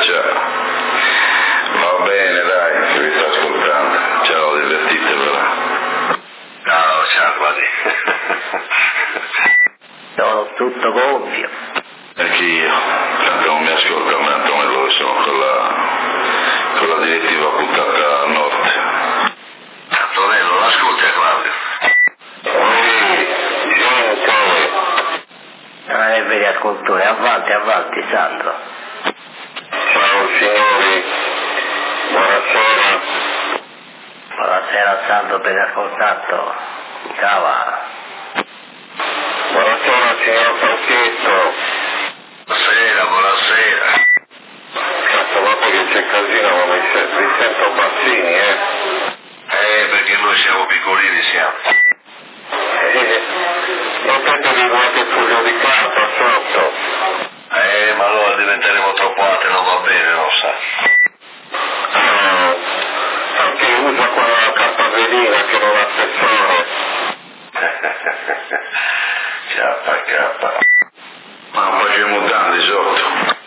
Avanti Sandro. Ciao signori, buonasera. Buonasera Sandro, ben ascoltato. Ciao. Buonasera signor Franchetto. Buonasera, buonasera. Cazzo, dopo che c'è casino ma mi, se- mi sento bassini, eh? Eh, perché noi siamo piccolini, siamo. Eh, non tenevi qualche fuso di carta sotto? Eh, ma allora diventeremo troppo alti, non va bene, non sa. Ah, anche usa quella carta velina che non ha spessore. Chiappa, chiappa. Ma non faccio i mutanti sotto.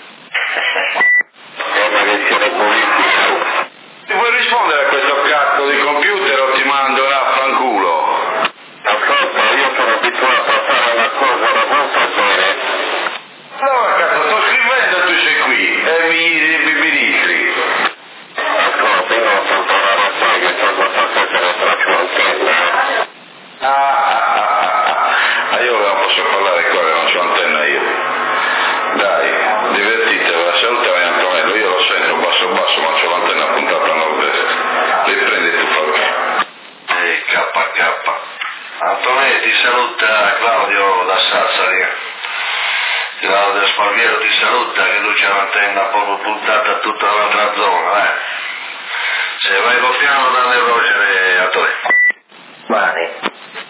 Come che siete politici? Ti puoi rispondere a questo cazzo di computer o ti mando là a fanculo? Ascolta, io sono abituato a fare una cosa una volta bene. Allora cazzo, sto scrivendo e tu sei qui e mi bibiritri. Ascolta, io non sono tornato a fare che sono passato per il traccio antenna. Ah, ah, ah, ah, io non posso parlare qua che non c'ho antenna io. Dai, divertitevi, salutami Antonello, io lo sento basso basso ma c'ho l'antenna puntata a nord-est. Riprendi tu Fabio. Eh, kappa, kappa. Antonello, ti saluta Claudio da Sassari. Claudio Sparviero ti saluta, che lui c'è l'antenna proprio puntata a tutta l'altra zona, eh. Se vai col piano dalle rogere, Antonello. Mani.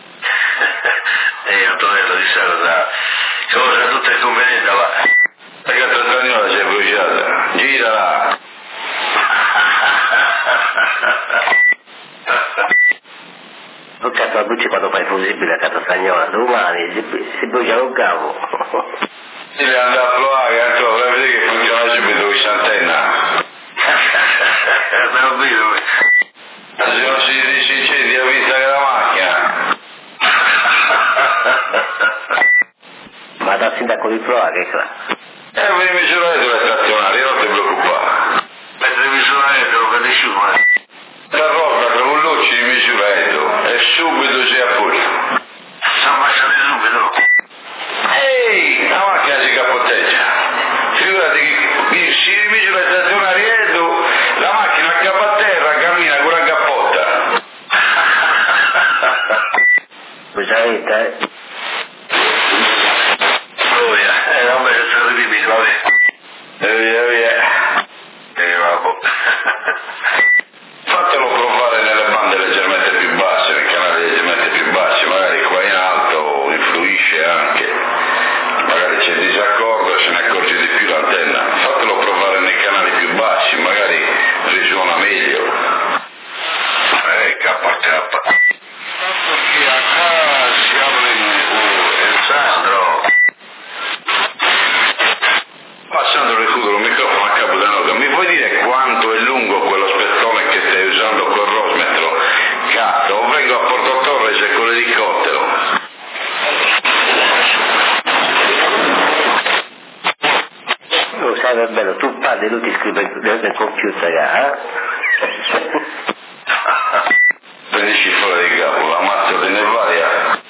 Ehi Antonello, ti saluta. Cosa tutta è conveniente, va? La gatta spagnola si è bruciata, gira là. Tu cazzo la bruci quando fai fusibile a casa spagnola, domani si, si brucia un cavo. Si deve andare a provare, Antonio, per vedere che funziona subito questa antenna. Non vedo. Se non si, si incendia vista che la macchina. Ma dal sindaco di Proa che qua? E eh, mi misurare sulle stazionali, non ti preoccupare. Mentre misurare te lo capisci mai. La roba tra un lucci di misurato e subito si è a posto. Si ammazza di subito. Ehi, la macchina si capotteggia. Figurati che si rimisura il stazionarietto, la macchina accappa a terra, cammina con la cappotta. Scusate, eh? Oh yeah, eh, non mi sono ripetito, vabbè. E via via. E vabbè. Fatelo provare nelle bande leggermente più basse, nei canali leggermente più bassi, magari qua in alto influisce anche, magari c'è disaccordo e se ne accorge di più l'antenna. Fatelo provare nei canali più bassi, magari risuona meglio. Eh, kappa kappa. Che a casa si apre il Sandro. Passando recupero il microfono a capo da noga, mi puoi dire quanto è lungo quello spezzone che stai usando col rosmetro? Cazzo, o vengo a Porto Torres e con l'elicottero. Tu sai per bello, tu parli, lui ti scrive nel computer, eh? Prendici fuori di capo, la mazza te ne varia.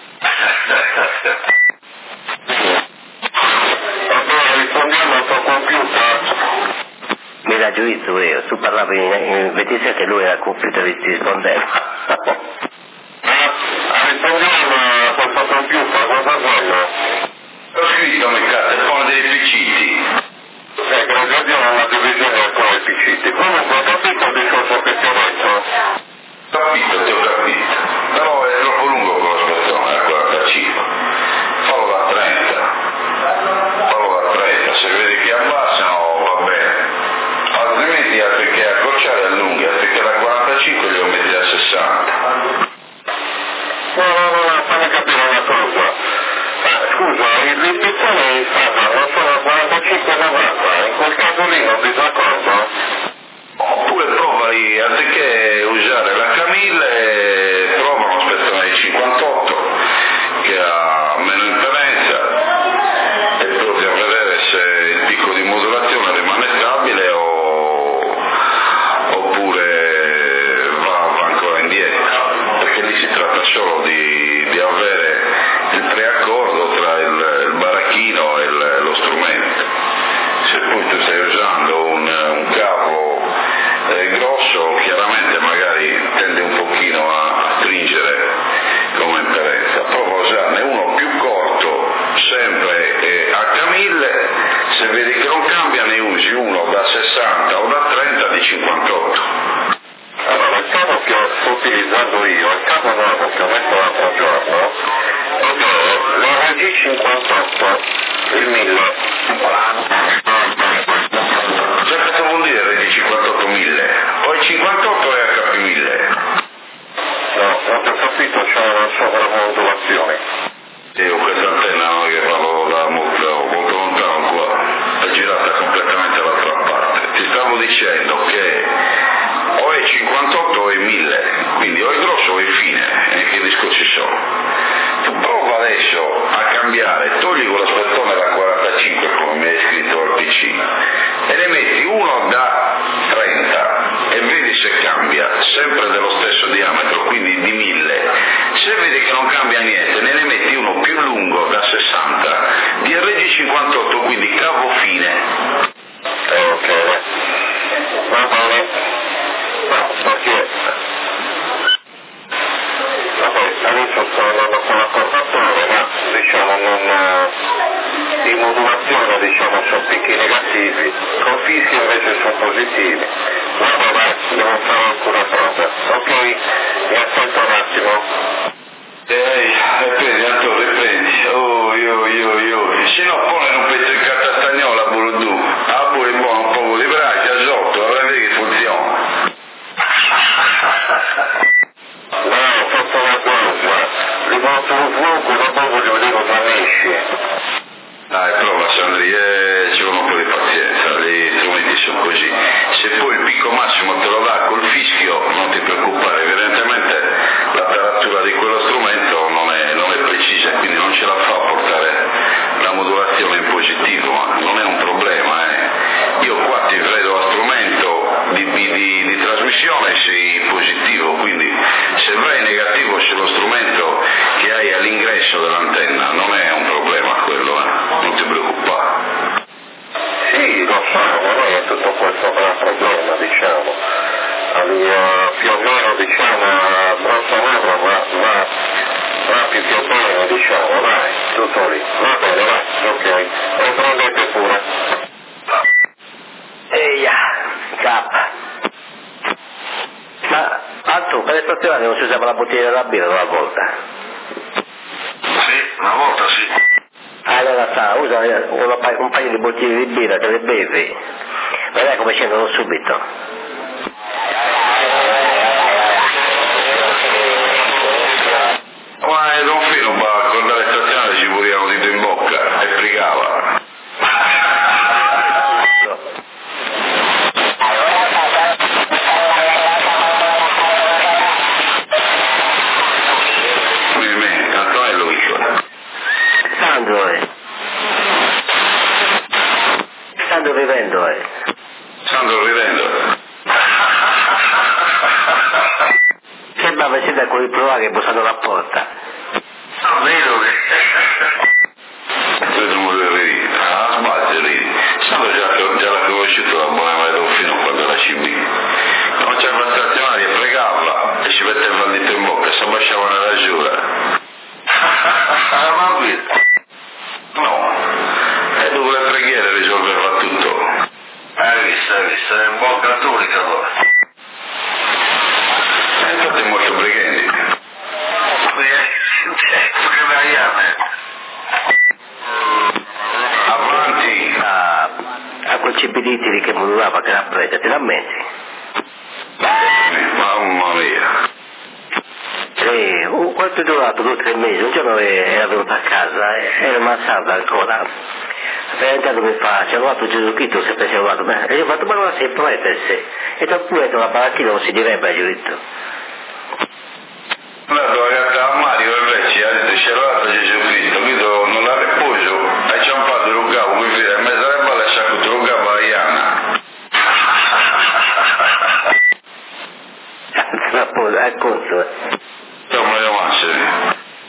Allora rispondiamo al tuo computer. Mi da giudizio io, tu parlavi in, in ventisette e lui era al computer e ti rispondeva. Rispondiamo a questo computer, cosa voglio? Ho scritto mi cazzo, è come dei picciti. Eh, che abbiamo una divisione come picciti. Comunque, ho capito il discorso che ti ho detto? Capito, ti ho capito. Però è troppo lungo quello spezzone, a quarantacinque. Fallo da trenta. Fallo da trenta, se vedi che abbassano va bene. Altrimenti perché accorciare a lunghi, perché da quarantacinque li ho messi a sessanta. No, no, no, no, fammi capire una cosa. Ah, scusa, il spezzone è stato, non sono dicendo che o è cinquantotto o è mille, quindi o è grosso o è fine, e che discorsi sono. Tu prova adesso a cambiare, togli quello spettone da quarantacinque come mi hai scritto al P C e ne metti uno da trenta e vedi se cambia, sempre dello stesso diametro, quindi di mille. Se vedi che non cambia niente, ne, ne metti uno più lungo da sessanta, di R G cinquantotto, quindi cavo fine. Eh, ok, va bene. No, perché vabbè, adesso sto andando con la portatore, ma diciamo non in modulazione diciamo sono picchi negativi, con fischi invece sono positivi. Vabbè, ma devo fare ancora prova. Ok, mi aspetto un attimo. Ehi, riprendi, Antonio, riprendi. Oh, io, io, io. Se no, poi un pezzo di carta stagnola, Burudù. Ah, pure buono, un po' di braccia sotto, la vedi che funziona. No, ho fatto una cosa, riporto un fuoco, dopo voglio vedere cosa esce. Dai, prova Sandri, eh, ci vuole un po' di pazienza, gli strumenti sono così. Se poi il picco massimo te lo dà col fischio, non ti preoccupare, evidentemente la taratura di quello strumento non è, non è precisa, quindi non ce la fa a portare la modulazione in positivo, ma non è un problema. Eh. Io qua ti vedo lo strumento di, di, di, di trasmissione, sei positivo, quindi se vai negativo c'è lo strumento che hai all'ingresso dell'antenna, non è un problema quello, eh. Non ti preoccupare. Sì, lo so, non è tutto questo gran problema, diciamo. Allora, più o meno, diciamo, grosso modo va, va, va più più bene, diciamo, vai, tutto lì. Va bene, vai, ok. Riprendete pure. Eia, K. Ma, Anto, per le stazioni non si usava la bottiglia della birra una volta? Sì, una volta sì. Allora sa, usa un paio, un paio di bottiglie di birra, te le bevi, vedrai come scendono subito. Ma è Don Fino, ma con la stazione ci voleva un dito in bocca e frigava. Me, Antonello Viciola. Sandro, eh. Sandro vivendo, eh. Sandro ridendo. Sembrava essere da quel provare che bussando la porta. Non vedo che... Vedo un modo di ridere. Ah, sbagli ridi. Sandro già, già l'ha conosciuto la buona Maria Don Fino quando era C B. Non c'era la stazionaria, fregarla e ci metteva il dito in bocca, si abbasciava nella giura. Ma qui... No, e dopo le preghiere risolveva tutto. Hai visto, hai visto, è un buon cattolico allora. E infatti è molto brighendi. Che variame. Avanti. A, a quel C B D T che modulava che era prete, ti lamenti? Mamma mia. Sì, un quanto è durato, due o tre mesi, un giorno era venuto a casa, era ammazzato ancora. Per entrato mi fa, ci ha trovato Gesù Cristo, se pensi trovato, e io ho fatto, ma non sei prete, e tu pure la baracchina non si direbbe, hai detto. Andato ragazza a Mario invece ha detto ci ha trovato Gesù Cristo, quindi non l'ha riposo, hai ciampato un cavo, quindi a me sarebbe lasciato un cavo a Iana. Appunto, è conto, eh. Insomma, io massimo.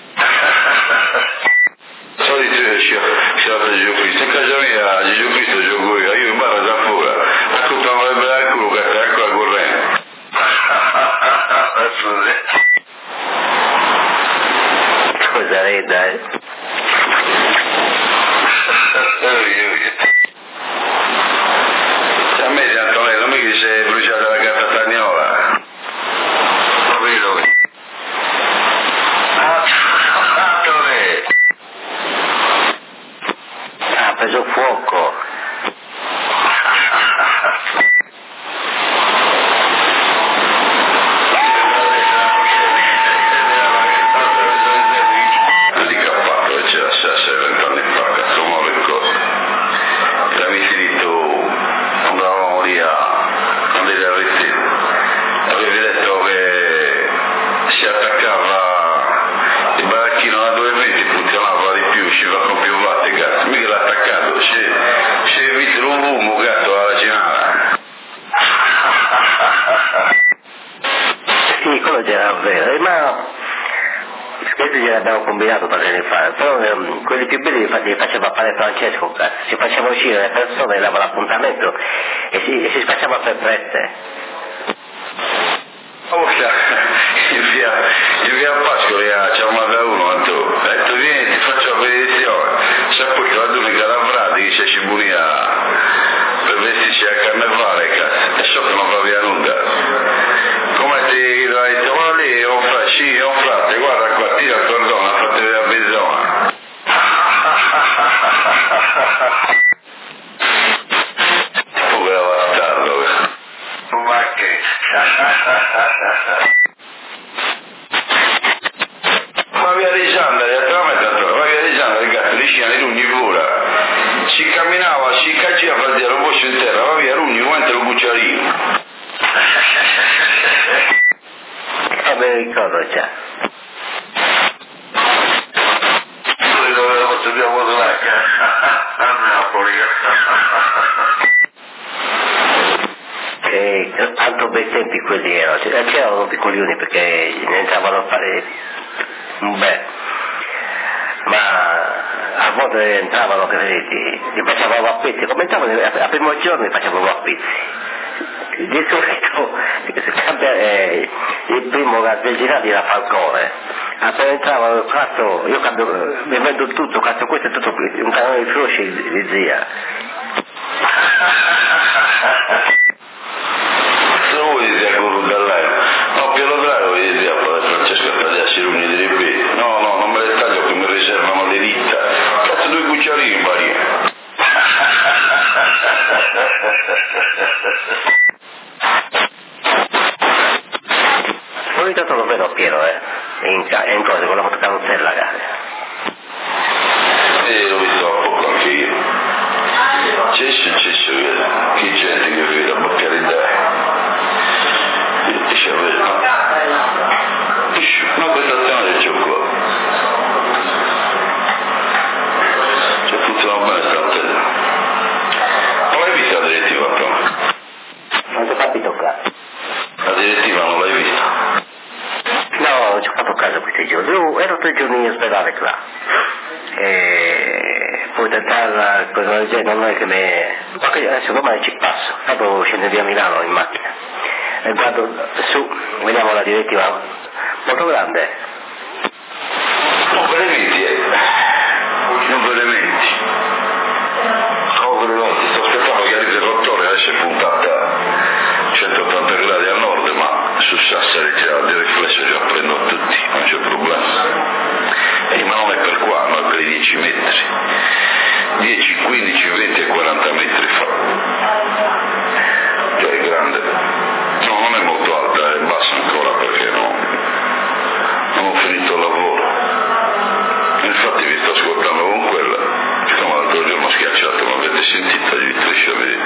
Solito ci ha dato Gesù Cristo, in casa mia Gesù Cristo gioco io, io in barra da fuori, ascoltavo le belle al culo che è ancora corrente. Cosa reda, eh? vero, eh, ma questo gliel'abbiamo combinato per anni fa, però ehm, quelli più belli li, fa, li faceva fare Francesco, cazzo. Ci faceva uscire le persone, dava l'appuntamento e si, e si spacciava per frette. Oh, in via, in via Pascoli ci ha mandato uno, ha detto vieni ti faccio la benedizione, se poi che vado in Calabrati che c'è Cibunia per vestirci a carnevale, cazzo, e so che non va via nulla. Come ti ho detto, ma lì ho fatto, sì, ho fatto, guarda qua, tira il cordone, ha fatto vedere la bisogna. Pure la bastardo, ma che... Ma via di Sandra, ma via di Sandra, ragazzi, vicino ai Rugni pure. Si camminava, si cacciava a fare lo boscio in terra, va via Rugni, quanto lo cucciarino. Eh, me lo ricordo già. Noi dovevamo dobbiamo là, a Napoli. Che tanto bei tempi quelli erano, c'erano piccolini perché ne entravano a fare un bel, ma a volte entravano che ti, ti facevano a pezzi, come entravano a primo giorno li facevano a pezzi. Di solito cambia, eh, il primo del girato era Falcone, appena entravano cazzo, io cambio, mi vendo tutto, cazzo questo è tutto un canale di frusci di zia. Se vuoi ti accorro da là, no, più lo trago voglio dire a Francesco a tagliarsi i rugni di ribè, no, no, non me le taglio che mi riservano le dita, cazzo due cucciarini Maria. Ogni tanto lo vedo a Piero, eh, in, in cose con la motocarrozzella, cara. E l'ho visto a poco anche io. C'è successo che gente che vede a carità. Dice, ma questa azione c'è qua. Cioè funziona bene sta antena. Non l'hai vista la direttiva però? Non ti ho capito cazzo. La direttiva non l'hai vista? No, non ci ho fatto caso questi giorni, io ero tre giorni in ospedale qua. E poi tentarla, cosa del genere, non è che mi... Ma che adesso domani ci passo, dopo scendo via a Milano in macchina. E guardo su, vediamo la direttiva, molto grande. Non ve ne menti, eh. Non ve ne menti. Non ve ne menti, sto aspettando che arrivi il rottore, adesso è puntata a centottanta gradi a nord, ma su Sassari già di riflesso già prendono tutti, non c'è problema. Eh, ma non è per qua, no, è per i dieci metri. dieci, quindici, venti e quaranta metri fa. Cioè è grande. No, non è molto alta, è bassa ancora perché no, non ho finito il lavoro. Infatti vi sto ascoltando con quella, siccome l'altro giorno ho schiacciato, ma avete sentito di Trisciaveri.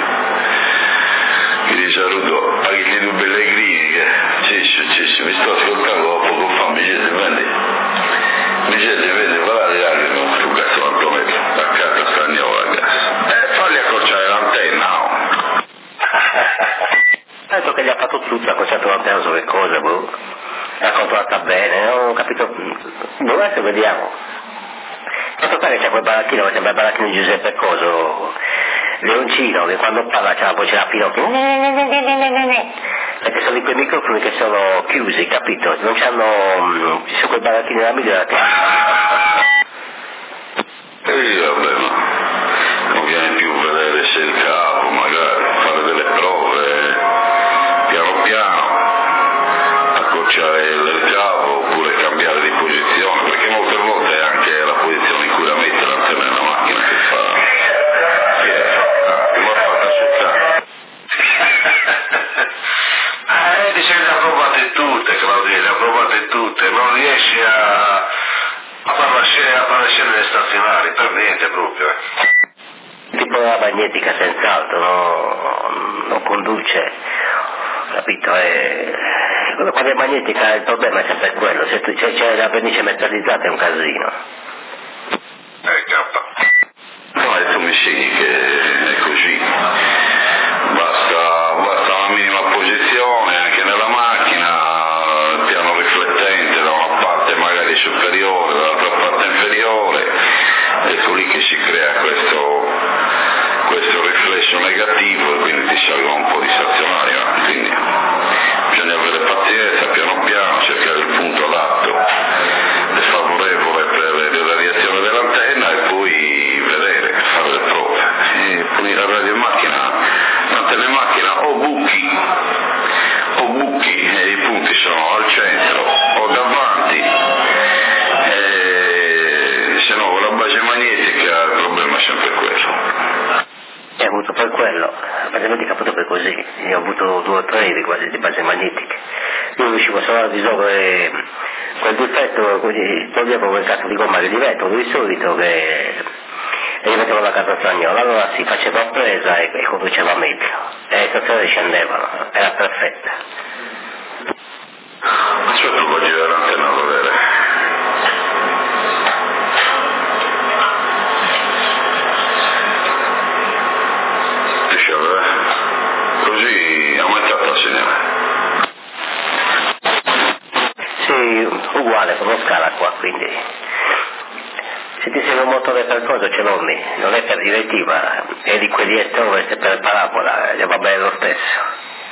Mi saluto a Guido Pellegrini, che sì, sì, sì, mi sto ascoltando poco fa, mi dice, vedi, mi dice, vedi, va là di là, tu cazzo non lo metto, accanto a Stagnola, cazzo. Eh, falli accorciare l'antenna, no? Penso che gli ha fatto tutto, ha accorciato l'antenna su che cosa, boh. L'ha controllata bene, non ho capito. Boh, adesso vediamo. Fatto sta che c'è quel baracchino, che sembra il baracchino di Giuseppe Coso, Leoncino, che quando parla c'è la voce da Pinocchio. Perché sono di quei microfoni che sono chiusi, capito? Non c'hanno. Ci sono quei baracchini della media che. E vabbè, ma non viene più a vedere se il capo, magari, fare delle prove, piano piano, accorciare il capo oppure cambiare di posizione, perché molte volte è anche la posizione in cui la mette l'antenna nella macchina che fa. Che mi ha fatto accettare. Eh, dice che le ha provate tutte, Claudia, le ha provate tutte, non riesce a, a farla scendere, a farla scendere stazionari, per niente proprio. Eh. Tipo la magnetica senz'altro, no? Non conduce, capito? E... quando è magnetica il problema è sempre quello, se tu, c'è, c'è la vernice metallizzata è un casino. Eh, cappa. No, e tu mi segni che è così. Basta, basta una minima posizione anche nella macchina, il piano riflettore ne ho avuto due o tre di quasi di base magnetica. Io riuscivo solo a risolvere quel difetto, quindi toglievo quel cazzo di gomma che divento di solito che e gli mettevo la carta stagnola, allora si faceva presa e, e conduceva meglio, e le stazioni scendevano, era perfetta. Aspetta un po' girare l'antenna a vedere. Riesci a vedere? Così è aumentata la segnale. Sì, uguale, con scala qua, quindi se ti serve un motore per cosa ce l'ho lì, non è per direttiva, è di quelli est-ovest per parabola, gli va bene lo stesso.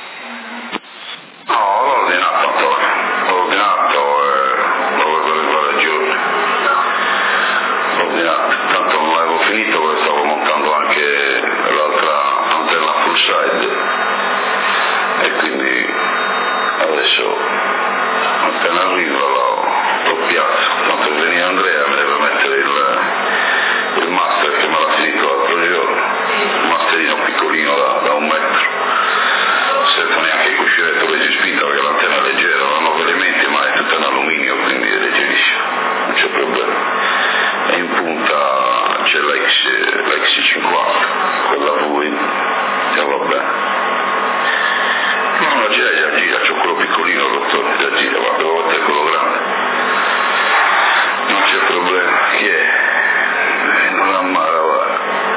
No, l'ho ordinato, l'ho ordinato e lo vedo per giorni. L'ho ordinato, tanto non avevo finito perché stavo montando anche l'altra antenna full side e quindi adesso appena arrivo l'ho, l'ho piazzo, tanto che veniva Andrea mi deve mettere il, il master che me l'ha finito l'altro giorno, un masterino piccolino da, da un metro, senza neanche il cuscinetto presi spinta perché l'antenna è leggera, non hanno elementi ma è tutta in alluminio quindi è leggerissimo, non c'è problema. E in punta c'è l'X cinquanta, quella V I, e va bene. No, non gira, già gira, c'ho quello piccolino il rottore, già gira, guarda, guarda è quello grande. Non c'è problema, chi è? Eh, non ammara, guarda.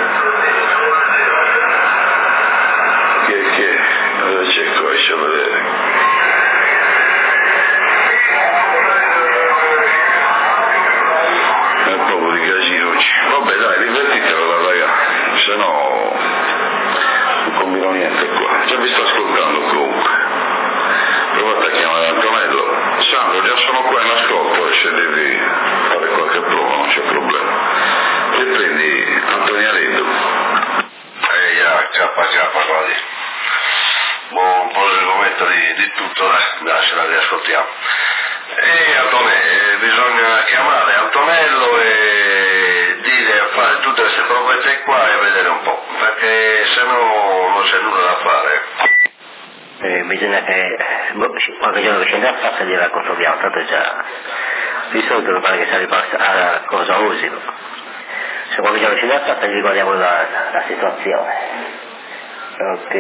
Chi è, chi è? Dove c'è qua, lascia vedere. È un po' di casinucci. Vabbè dai, divertitela raga, se no non combino niente qua. Già vi sto ascoltando comunque. Provate a chiamare Antonello. Sandro, già sono qua in ascolto e se devi fare qualche prova non c'è problema. E prendi Antoniaretto. Ehi, yeah, cappa cappa, guardi. Un po' di argomento di, di tutto, dai, dai, ce la riascoltiamo. E Antonello, bisogna chiamare Antonello e dire, fare tutte queste provette qua e vedere un po', perché se no non c'è nulla da fare. Eh, bisogna che boh, qualche giorno che scende a fassa gliela controlliamo, tanto già di solito mi pare che sia riposta a cosa usino. Se qualche giorno scende a fassa gli riguardiamo la, la situazione. Ok.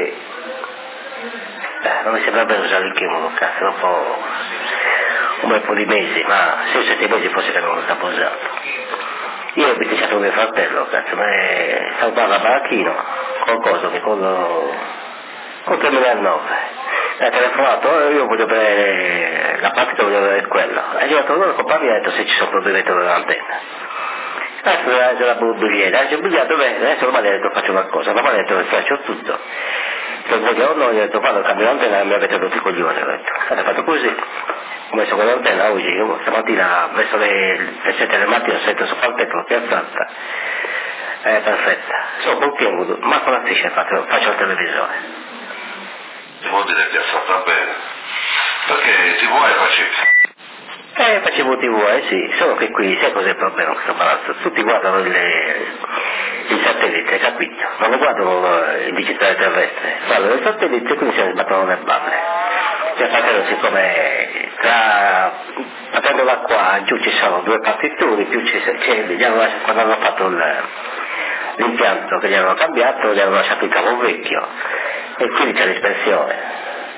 Eh, non mi sembra bene usare il chimico, cazzo, un po' un bel po' di mesi, ma sei o sette mesi forse che non lo sta posando. Io ho bisticciato mio fratello, cazzo, ma è salvato a baracchino, qualcosa che con lo con tre milanove. Ha telefonato, io voglio vedere la partita, voglio vedere quello. E gli ho detto, allora comparmi, ha detto se ci sono problemi dentro l'antenna. Adesso c'è la biglietta, adesso il biglietto, beh, adesso domani ha detto faccio una cosa, domani ha detto faccio tutto. Se voglio no, gli ho detto quando cambio l'antenna e mi avete rotto i coglioni, ho detto. Ha fatto così, ho messo quell'antenna oggi, io stamattina ho messo le, le sette del mattino, sento sopra il tetto, l'ho piazzata. È perfetta. Sono col piango, ma con la striscia faccio, faccio il televisore. Vuol dire piazzata bene, perché ti vuoi facevi? Eh, facevo tivù, eh sì, solo che qui, sai cos'è il problema questo palazzo? Tutti guardano il, il satellite, capito? Non lo guardano il digitale terrestre, guardano il satellite e quindi se ne sbattono le balle. Cioè, fratello, siccome tra, partendo da qua, giù ci sono due partitori, più ci, c'è, gli hanno lasciato, quando hanno fatto il, l'impianto che gli hanno cambiato, gli hanno lasciato il cavo vecchio, e quindi c'è l'espansione.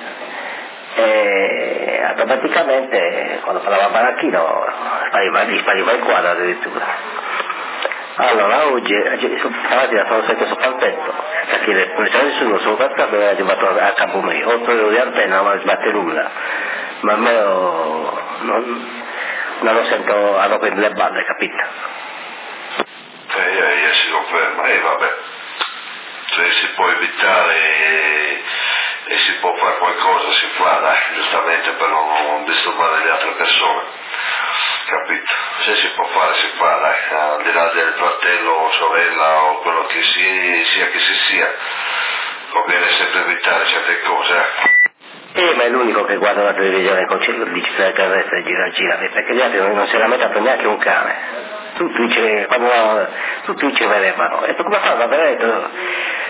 E automaticamente quando parlava Baracchino gli spariva il quadro addirittura. Allora oggi stamattina sono sempre sopra il tetto perché non c'è nessuno sopra il tetto e è arrivato a campo mio, otto euro di antenna non sbatte nulla, ma a me non, non lo sento a rompere le balle, capito? E eh, eh, si conferma, e eh, vabbè, se si può evitare e, e si può fare qualcosa si fa, dai, giustamente per non disturbare le altre persone, capito? Se si può fare si fa, dai, al di là del fratello o sorella o quello che si, sia che si sia, conviene sempre evitare certe cose, eh. Eh, ma è l'unico che guarda la televisione con il digitale terrestre e gira gira, perché gli altri non, non si era mettato neanche un cane. Tutti ci, quando, tutti ci vedevano. E come fa? Va bene,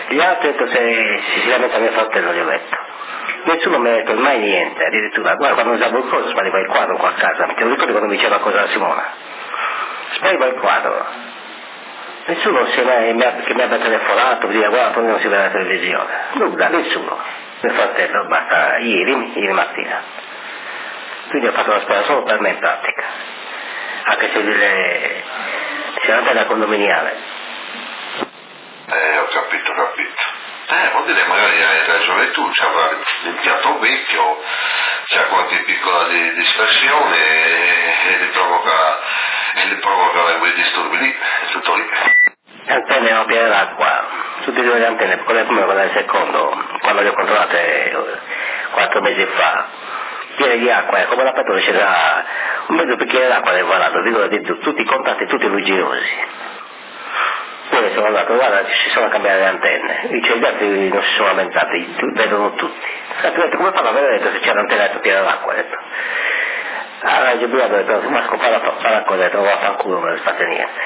Gli altri detto se si lamenta mio fratello, gli ho detto. Nessuno mi ha detto mai niente, addirittura, guarda quando usavo il coso spariva il quadro qua a casa, te lo ricordi quando mi diceva cosa la Simona? Spariva il quadro. Nessuno si è mai, mi ha, che mi abbia telefonato, mi dica guarda poi non si vede la televisione. Nulla, nessuno. Mio fratello basta ieri, ieri mattina. Quindi ho fatto la spesa solo per me in pratica. Anche se le, c'è l'antenna condominiale. Eh, ho capito, ho capito. Eh, vuol dire magari hai ragione tu, c'è l'impianto vecchio, c'è qualche piccola di, dispersione e, e li provoca, e li provoca quei disturbi lì, è tutto lì. Le antenne erano piene d'acqua, tutte e due le antenne, quelle come quella del secondo, quando le ho controllate quattro mesi fa, piene di acqua, come la pettola c'era un mezzo bicchiere d'acqua nel valato, dico di tutti i contatti, tutti rugginosi. Poi sono andato, guarda, ci sono cambiate le antenne, dice, gli altri non si sono lamentati, vedono tutti. Ho detto, come fanno a vedere se c'è l'antenna piena d'acqua? Ho detto. Allora io prima ho detto, ma scopare a l'acqua, ho detto, non va a far culo, non ne fate niente.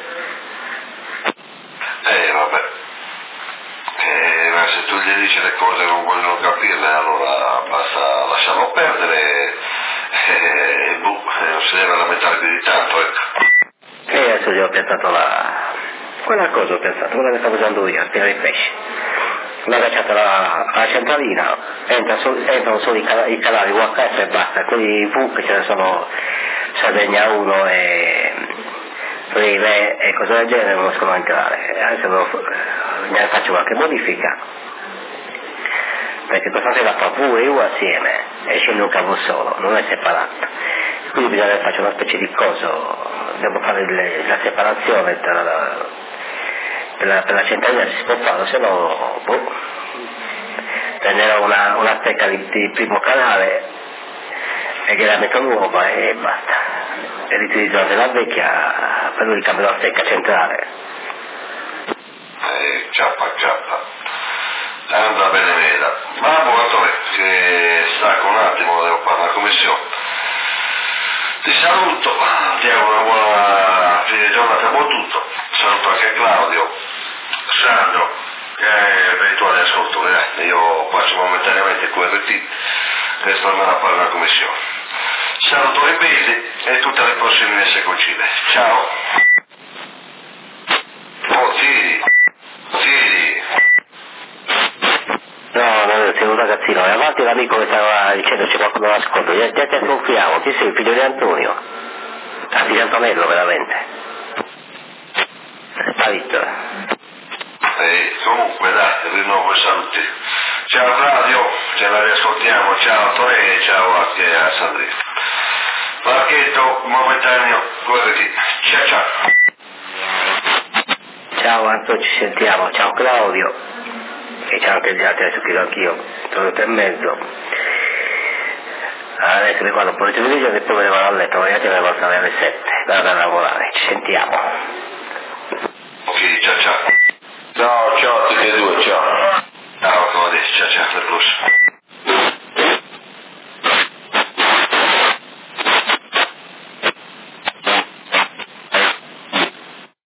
Eh, vabbè. Eh, ma se tu gli dici le cose che non vogliono capirle, allora basta lasciarlo perdere e, e boh, non si deve lamentare più di tanto, ecco. E adesso gli ho pensato la... quella cosa ho pensato, quella che stavo usando io, appena i pesci. L'ho agganciata alla, alla centralina, entra sol, entrano solo i, canali, i canali U H F e basta, quelli V che ce ne sono Sardegna uno e Rive e cose del genere non riescono a entrare. Adesso lo, ne faccio qualche modifica, perché per fare la fa V e U assieme e scende un cavo solo, non è separato. Quindi bisogna fare una specie di coso, devo fare le, la separazione tra la, per, la, per la centralina si può fare, se no boh, prenderò una, una stecca di, di primo canale e gliela metto nuova e basta, e riutilizzo della vecchia per lui cambio la stecca centrale. Eh, ciappa, ciappa. Andrà bene veda. Ma avvocato, che stacco un attimo, devo fare una commissione. Ti saluto, ti auguro una buona fine giornata, buon tutto. Saluto anche Claudio, Sandro, che è eventuale ascolto, vedete. Io faccio momentaneamente Q R T e sto andando a fare una commissione. Saluto i Besi e tutte le prossime seconcine. Ciao. Oh, Ziri, Ziri. No, no, sei un ragazzino, è avanti l'amico che stava dicendo c'è qualcuno all'ascolto, già, già ti sconfiamo, chi sei il figlio di Antonio? Ah, di Antonello veramente. È sparito. E comunque dai, rinnovo i saluti. Ciao Claudio, ce la riascoltiamo, ciao Tore e ciao anche a Sandrino. Marchetto momentaneo, Q R T. Ciao ciao. Ciao Anto, ci sentiamo, ciao Claudio. E ciao anche gli altri, adesso chiedo anch'io, sono e mezzo. Adesso mi guardo un po' di televisione e poi me ne vado a letto, magari me ne vado alle sette, vado a lavorare, ci sentiamo. Ok, ciao ciao. Ciao,